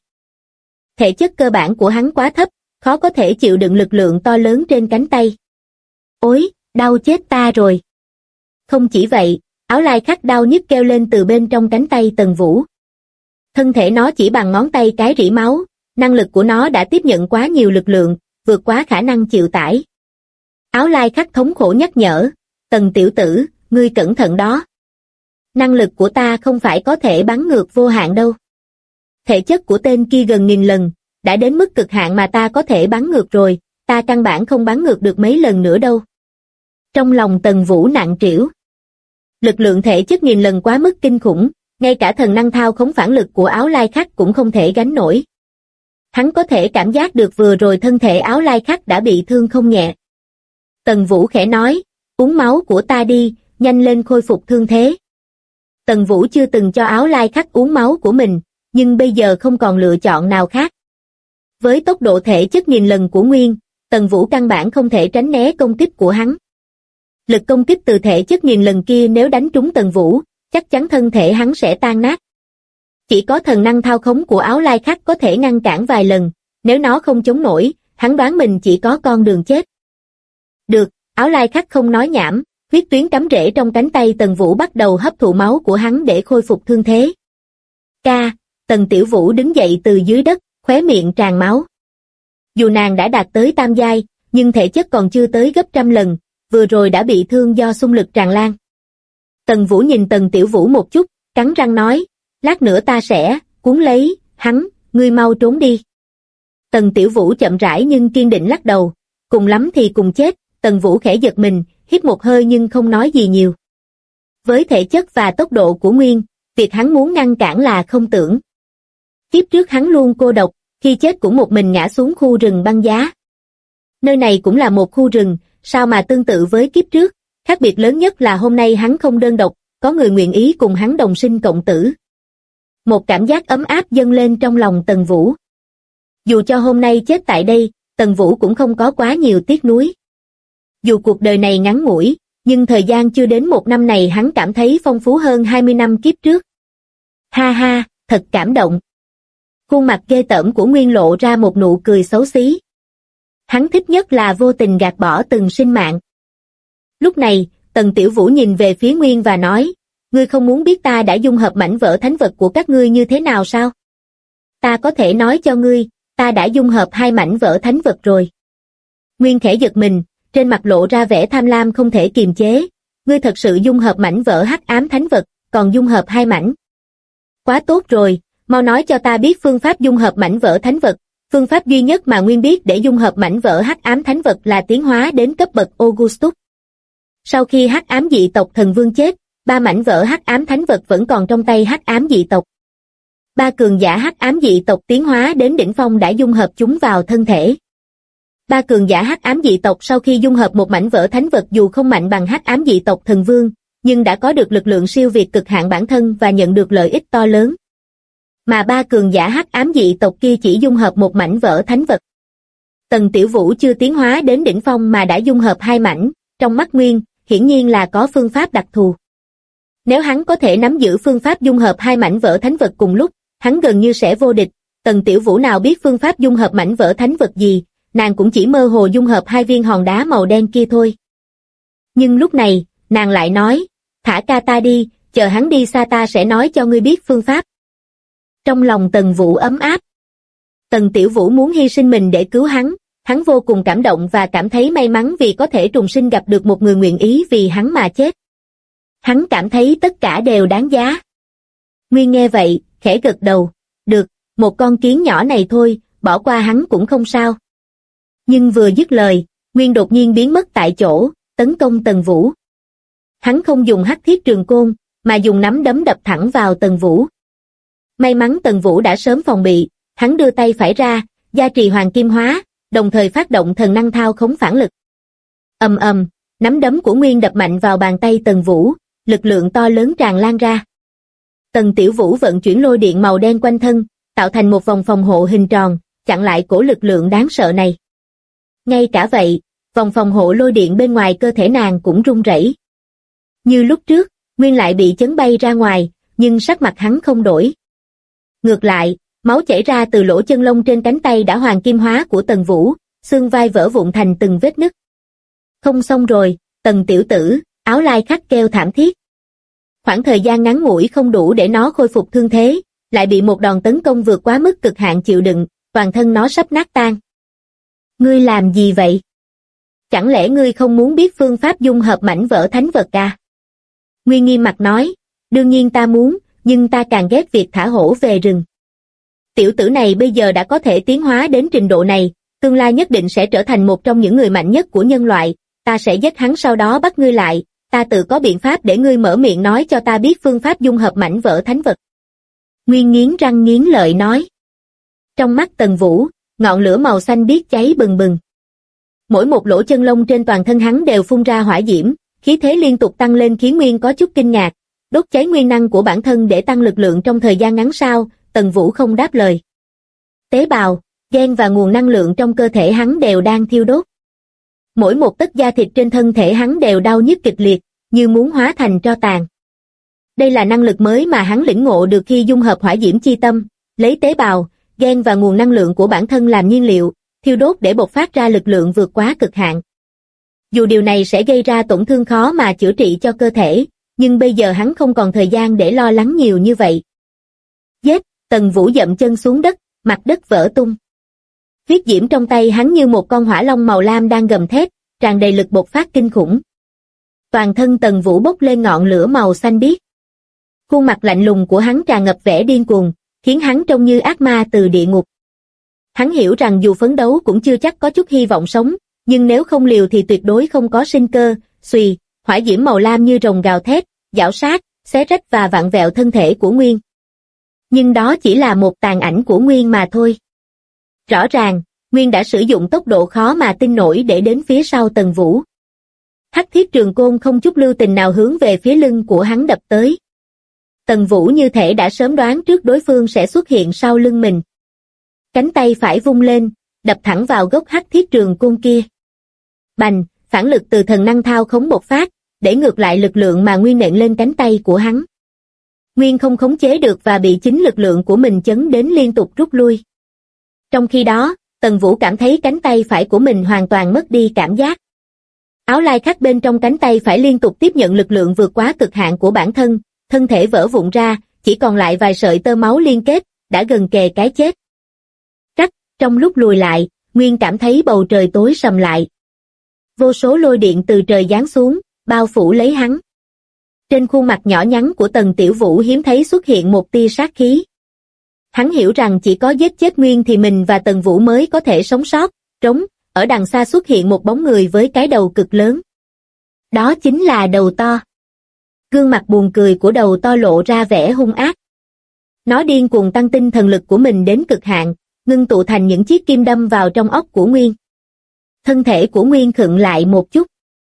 Thể chất cơ bản của hắn quá thấp, khó có thể chịu đựng lực lượng to lớn trên cánh tay. Ôi, đau chết ta rồi. Không chỉ vậy, áo lai khắc đau nhức kêu lên từ bên trong cánh tay Tần Vũ. Thân thể nó chỉ bằng ngón tay cái rỉ máu, năng lực của nó đã tiếp nhận quá nhiều lực lượng, vượt quá khả năng chịu tải. Áo lai khắc thống khổ nhắc nhở, Tần tiểu tử, ngươi cẩn thận đó. Năng lực của ta không phải có thể bắn ngược vô hạn đâu. Thể chất của tên kia gần 1000 lần, đã đến mức cực hạn mà ta có thể bắn ngược rồi, ta căn bản không bắn ngược được mấy lần nữa đâu. Trong lòng Tần Vũ nặng trĩu. Lực lượng thể chất 1000 lần quá mức kinh khủng, ngay cả thần năng thao khống phản lực của áo lai khắc cũng không thể gánh nổi. Hắn có thể cảm giác được vừa rồi thân thể áo lai khắc đã bị thương không nhẹ. Tần Vũ khẽ nói, uống máu của ta đi, nhanh lên khôi phục thương thế. Tần Vũ chưa từng cho áo lai khắc uống máu của mình, nhưng bây giờ không còn lựa chọn nào khác. Với tốc độ thể chất 1000 lần của Nguyên, Tần Vũ căn bản không thể tránh né công kích của hắn. Lực công kích từ thể chất 1000 lần kia nếu đánh trúng Tần Vũ, chắc chắn thân thể hắn sẽ tan nát. Chỉ có thần năng thao khống của áo lai khắc có thể ngăn cản vài lần, nếu nó không chống nổi, hắn đoán mình chỉ có con đường chết. Được, áo lai khắc không nói nhảm, huyết tuyến cắm rễ trong cánh tay Tần Vũ bắt đầu hấp thụ máu của hắn để khôi phục thương thế. Tần Tiểu Vũ đứng dậy từ dưới đất, khóe miệng tràn máu. Dù nàng đã đạt tới tam giai, nhưng thể chất còn chưa tới gấp trăm lần, vừa rồi đã bị thương do xung lực tràn lan. Tần Vũ nhìn Tần Tiểu Vũ một chút, cắn răng nói, lát nữa ta sẽ cuốn lấy hắn, ngươi mau trốn đi. Tần Tiểu Vũ chậm rãi nhưng kiên định lắc đầu, cùng lắm thì cùng chết. Tần Vũ khẽ giật mình, hít một hơi nhưng không nói gì nhiều. Với thể chất và tốc độ của Nguyên, việc hắn muốn ngăn cản là không tưởng. Kiếp trước hắn luôn cô độc, khi chết cũng một mình ngã xuống khu rừng băng giá. Nơi này cũng là một khu rừng, sao mà tương tự với kiếp trước, khác biệt lớn nhất là hôm nay hắn không đơn độc, có người nguyện ý cùng hắn đồng sinh cộng tử. Một cảm giác ấm áp dâng lên trong lòng Tần Vũ. Dù cho hôm nay chết tại đây, Tần Vũ cũng không có quá nhiều tiếc nuối. Dù cuộc đời này ngắn ngủi, nhưng thời gian chưa đến 1 năm này hắn cảm thấy phong phú hơn 20 năm kiếp trước. Ha ha, thật cảm động. Khuôn mặt ghê tởm của Nguyên lộ ra một nụ cười xấu xí. Hắn thích nhất là vô tình gạt bỏ từng sinh mạng. Lúc này, Tần Tiểu Vũ nhìn về phía Nguyên và nói, ngươi không muốn biết ta đã dung hợp mảnh vỡ thánh vật của các ngươi như thế nào sao? Ta có thể nói cho ngươi, ta đã dung hợp 2 mảnh vỡ thánh vật rồi. Nguyên khẽ giật mình, trên mặt lộ ra vẻ tham lam không thể kiềm chế. Ngươi thật sự dung hợp mảnh vỡ hắc ám thánh vật, còn dung hợp 2 mảnh. Quá tốt rồi, mau nói cho ta biết phương pháp dung hợp mảnh vỡ thánh vật. Phương pháp duy nhất mà Nguyên biết để dung hợp mảnh vỡ hắc ám thánh vật là tiến hóa đến cấp bậc Augustus. Sau khi hắc ám dị tộc thần vương chết, 3 mảnh vỡ hắc ám thánh vật vẫn còn trong tay hắc ám dị tộc. 3 cường giả hắc ám dị tộc tiến hóa đến đỉnh phong đã dung hợp chúng vào thân thể. 3 cường giả hắc ám dị tộc sau khi dung hợp một mảnh vỡ thánh vật dù không mạnh bằng hắc ám dị tộc thần vương, nhưng đã có được lực lượng siêu việt cực hạn bản thân và nhận được lợi ích to lớn. Mà 3 cường giả hắc ám dị tộc kia chỉ dung hợp một mảnh vỡ thánh vật. Tần Tiểu Vũ chưa tiến hóa đến đỉnh phong mà đã dung hợp 2 mảnh, trong mắt Nguyên, hiển nhiên là có phương pháp đặc thù. Nếu hắn có thể nắm giữ phương pháp dung hợp 2 mảnh vỡ thánh vật cùng lúc, hắn gần như sẽ vô địch. Tần Tiểu Vũ nào biết phương pháp dung hợp mảnh vỡ thánh vật gì, nàng cũng chỉ mơ hồ dung hợp 2 viên hòn đá màu đen kia thôi. Nhưng lúc này, nàng lại nói, thả ca ta đi, chờ hắn đi xa ta sẽ nói cho ngươi biết phương pháp. Trong lòng Tần Vũ ấm áp. Tần Tiểu Vũ muốn hy sinh mình để cứu hắn vô cùng cảm động và cảm thấy may mắn vì có thể trùng sinh gặp được một người nguyện ý vì hắn mà chết. Hắn cảm thấy tất cả đều đáng giá. Nguyên nghe vậy, khẽ gật đầu, được, một con kiến nhỏ này thôi, bỏ qua hắn cũng không sao. Nhưng vừa dứt lời, Nguyên đột nhiên biến mất tại chỗ, tấn công Tần Vũ. Hắn không dùng hắc thiết trường côn, mà dùng nắm đấm đập thẳng vào Tần Vũ. May mắn Tần Vũ đã sớm phòng bị, hắn đưa tay phải ra, gia trì hoàng kim hóa, đồng thời phát động thần năng thao khống phản lực. Ầm ầm, nắm đấm của Nguyên đập mạnh vào bàn tay Tần Vũ, lực lượng to lớn tràn lan ra. Tần Tiểu Vũ vận chuyển lôi điện màu đen quanh thân, tạo thành một vòng phòng hộ hình tròn, chặn lại cổ lực lượng đáng sợ này. Ngay cả vậy, vòng phòng hộ lôi điện bên ngoài cơ thể nàng cũng rung rẩy. Như lúc trước, Nguyên lại bị chấn bay ra ngoài, nhưng sắc mặt hắn không đổi. Ngược lại, máu chảy ra từ lỗ chân lông trên cánh tay đã hoàng kim hóa của Tần Vũ, xương vai vỡ vụn thành từng vết nứt. Không xong rồi, Tần tiểu tử, áo lai khắc kêu thảm thiết. Khoảng thời gian ngắn ngủi không đủ để nó khôi phục thương thế, lại bị một đòn tấn công vượt quá mức cực hạn chịu đựng, toàn thân nó sắp nát tan. Ngươi làm gì vậy? Chẳng lẽ ngươi không muốn biết phương pháp dung hợp mảnh vỡ thánh vật à? Nguyên nghiêm mặt nói, đương nhiên ta muốn, nhưng ta càng ghét việc thả hổ về rừng. Tiểu tử này bây giờ đã có thể tiến hóa đến trình độ này, tương lai nhất định sẽ trở thành một trong những người mạnh nhất của nhân loại, ta sẽ giết hắn sau đó bắt ngươi lại, ta tự có biện pháp để ngươi mở miệng nói cho ta biết phương pháp dung hợp mảnh vỡ thánh vật. Nguyên nghiến răng nghiến lợi nói. Trong mắt Tần Vũ, ngọn lửa màu xanh biếc cháy bừng bừng. Mỗi một lỗ chân lông trên toàn thân hắn đều phun ra hỏa diễm, khí thế liên tục tăng lên khiến Nguyên có chút kinh ngạc. Đốt cháy nguyên năng của bản thân để tăng lực lượng trong thời gian ngắn sao? Tần Vũ không đáp lời. Tế bào, gen và nguồn năng lượng trong cơ thể hắn đều đang thiêu đốt. Mỗi một tấc da thịt trên thân thể hắn đều đau nhức kịch liệt, như muốn hóa thành tro tàn. Đây là năng lực mới mà hắn lĩnh ngộ được khi dung hợp hỏa diễm chi tâm, lấy tế bào, gen và nguồn năng lượng của bản thân làm nhiên liệu, thiêu đốt để bộc phát ra lực lượng vượt quá cực hạn. Dù điều này sẽ gây ra tổn thương khó mà chữa trị cho cơ thể, nhưng bây giờ hắn không còn thời gian để lo lắng nhiều như vậy. Giết, Tần Vũ dậm chân xuống đất, mặt đất vỡ tung. Huyết diễm trong tay hắn như một con hỏa long màu lam đang gầm thét, tràn đầy lực bộc phát kinh khủng. Toàn thân Tần Vũ bốc lên ngọn lửa màu xanh biếc. Khuôn mặt lạnh lùng của hắn tràn ngập vẻ điên cuồng, khiến hắn trông như ác ma từ địa ngục. Hắn hiểu rằng dù phấn đấu cũng chưa chắc có chút hy vọng sống, nhưng nếu không liều thì tuyệt đối không có sinh cơ. Xùy, hỏa diễm màu lam như rồng gào thét, giảo sát, xé rách và vặn vẹo thân thể của Nguyên. Nhưng đó chỉ là một tàn ảnh của Nguyên mà thôi. Rõ ràng, Nguyên đã sử dụng tốc độ khó mà tin nổi để đến phía sau Tần Vũ. Hắc thiết trường côn không chút lưu tình nào hướng về phía lưng của hắn đập tới. Tần Vũ như thể đã sớm đoán trước đối phương sẽ xuất hiện sau lưng mình. Cánh tay phải vung lên, đập thẳng vào gốc hắc thiết trường côn kia. Bành, phản lực từ thần năng thao khống bộc phát, để ngược lại lực lượng mà Nguyên nện lên cánh tay của hắn. Nguyên không khống chế được và bị chính lực lượng của mình chấn đến liên tục rút lui. Trong khi đó, Tần Vũ cảm thấy cánh tay phải của mình hoàn toàn mất đi cảm giác. Áo lai khắc bên trong cánh tay phải liên tục tiếp nhận lực lượng vượt quá cực hạn của bản thân, thân thể vỡ vụn ra, chỉ còn lại vài sợi tơ máu liên kết, đã gần kề cái chết. Rắc, trong lúc lùi lại, Nguyên cảm thấy bầu trời tối sầm lại. Vô số lôi điện từ trời giáng xuống, bao phủ lấy hắn. Trên khuôn mặt nhỏ nhắn của Tần Tiểu Vũ hiếm thấy xuất hiện một tia sát khí. Hắn hiểu rằng chỉ có giết chết Nguyên thì mình và Tần Vũ mới có thể sống sót. Trống, ở đằng xa xuất hiện một bóng người với cái đầu cực lớn. Đó chính là Đầu To. Gương mặt buồn cười của Đầu To lộ ra vẻ hung ác. Nó điên cuồng tăng tinh thần lực của mình đến cực hạn, ngưng tụ thành những chiếc kim đâm vào trong óc của Nguyên. Thân thể của Nguyên khựng lại một chút.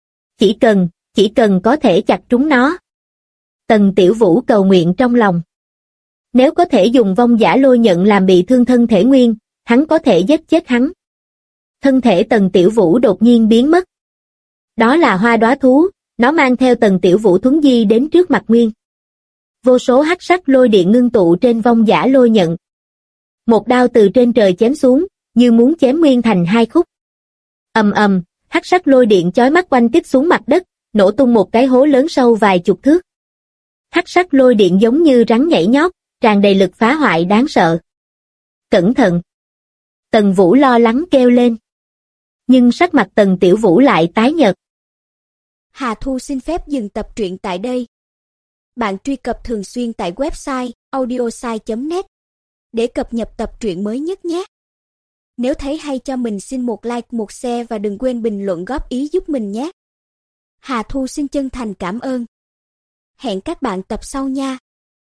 Chỉ cần có thể chặt trúng nó. Tần Tiểu Vũ cầu nguyện trong lòng. Nếu có thể dùng vong giả lôi nhận làm bị thương thân thể Nguyên, hắn có thể giết chết hắn. Thân thể Tần Tiểu Vũ đột nhiên biến mất. Đó là hoa đóa thú, nó mang theo Tần Tiểu Vũ thuấn di đến trước mặt Nguyên. Vô số hắc sắc lôi điện ngưng tụ trên vong giả lôi nhận. Một đao từ trên trời chém xuống, như muốn chém Nguyên thành hai khúc. Ầm ầm, hắc sắc lôi điện chói mắt quanh kích xuống mặt đất, nổ tung một cái hố lớn sâu vài chục thước. Hắc sắc lôi điện giống như rắn nhảy nhót, tràn đầy lực phá hoại đáng sợ. Cẩn thận! Tần Vũ lo lắng kêu lên. Nhưng sắc mặt Tần Tiểu Vũ lại tái nhợt.
Hà Thu xin phép dừng tập truyện tại đây. Bạn truy cập thường xuyên tại website audiosai.net để cập nhật tập truyện mới nhất nhé. Nếu thấy hay cho mình xin một like, một share và đừng quên bình luận góp ý giúp mình nhé. Hà Thu xin chân thành cảm ơn. Hẹn các bạn tập sau nha.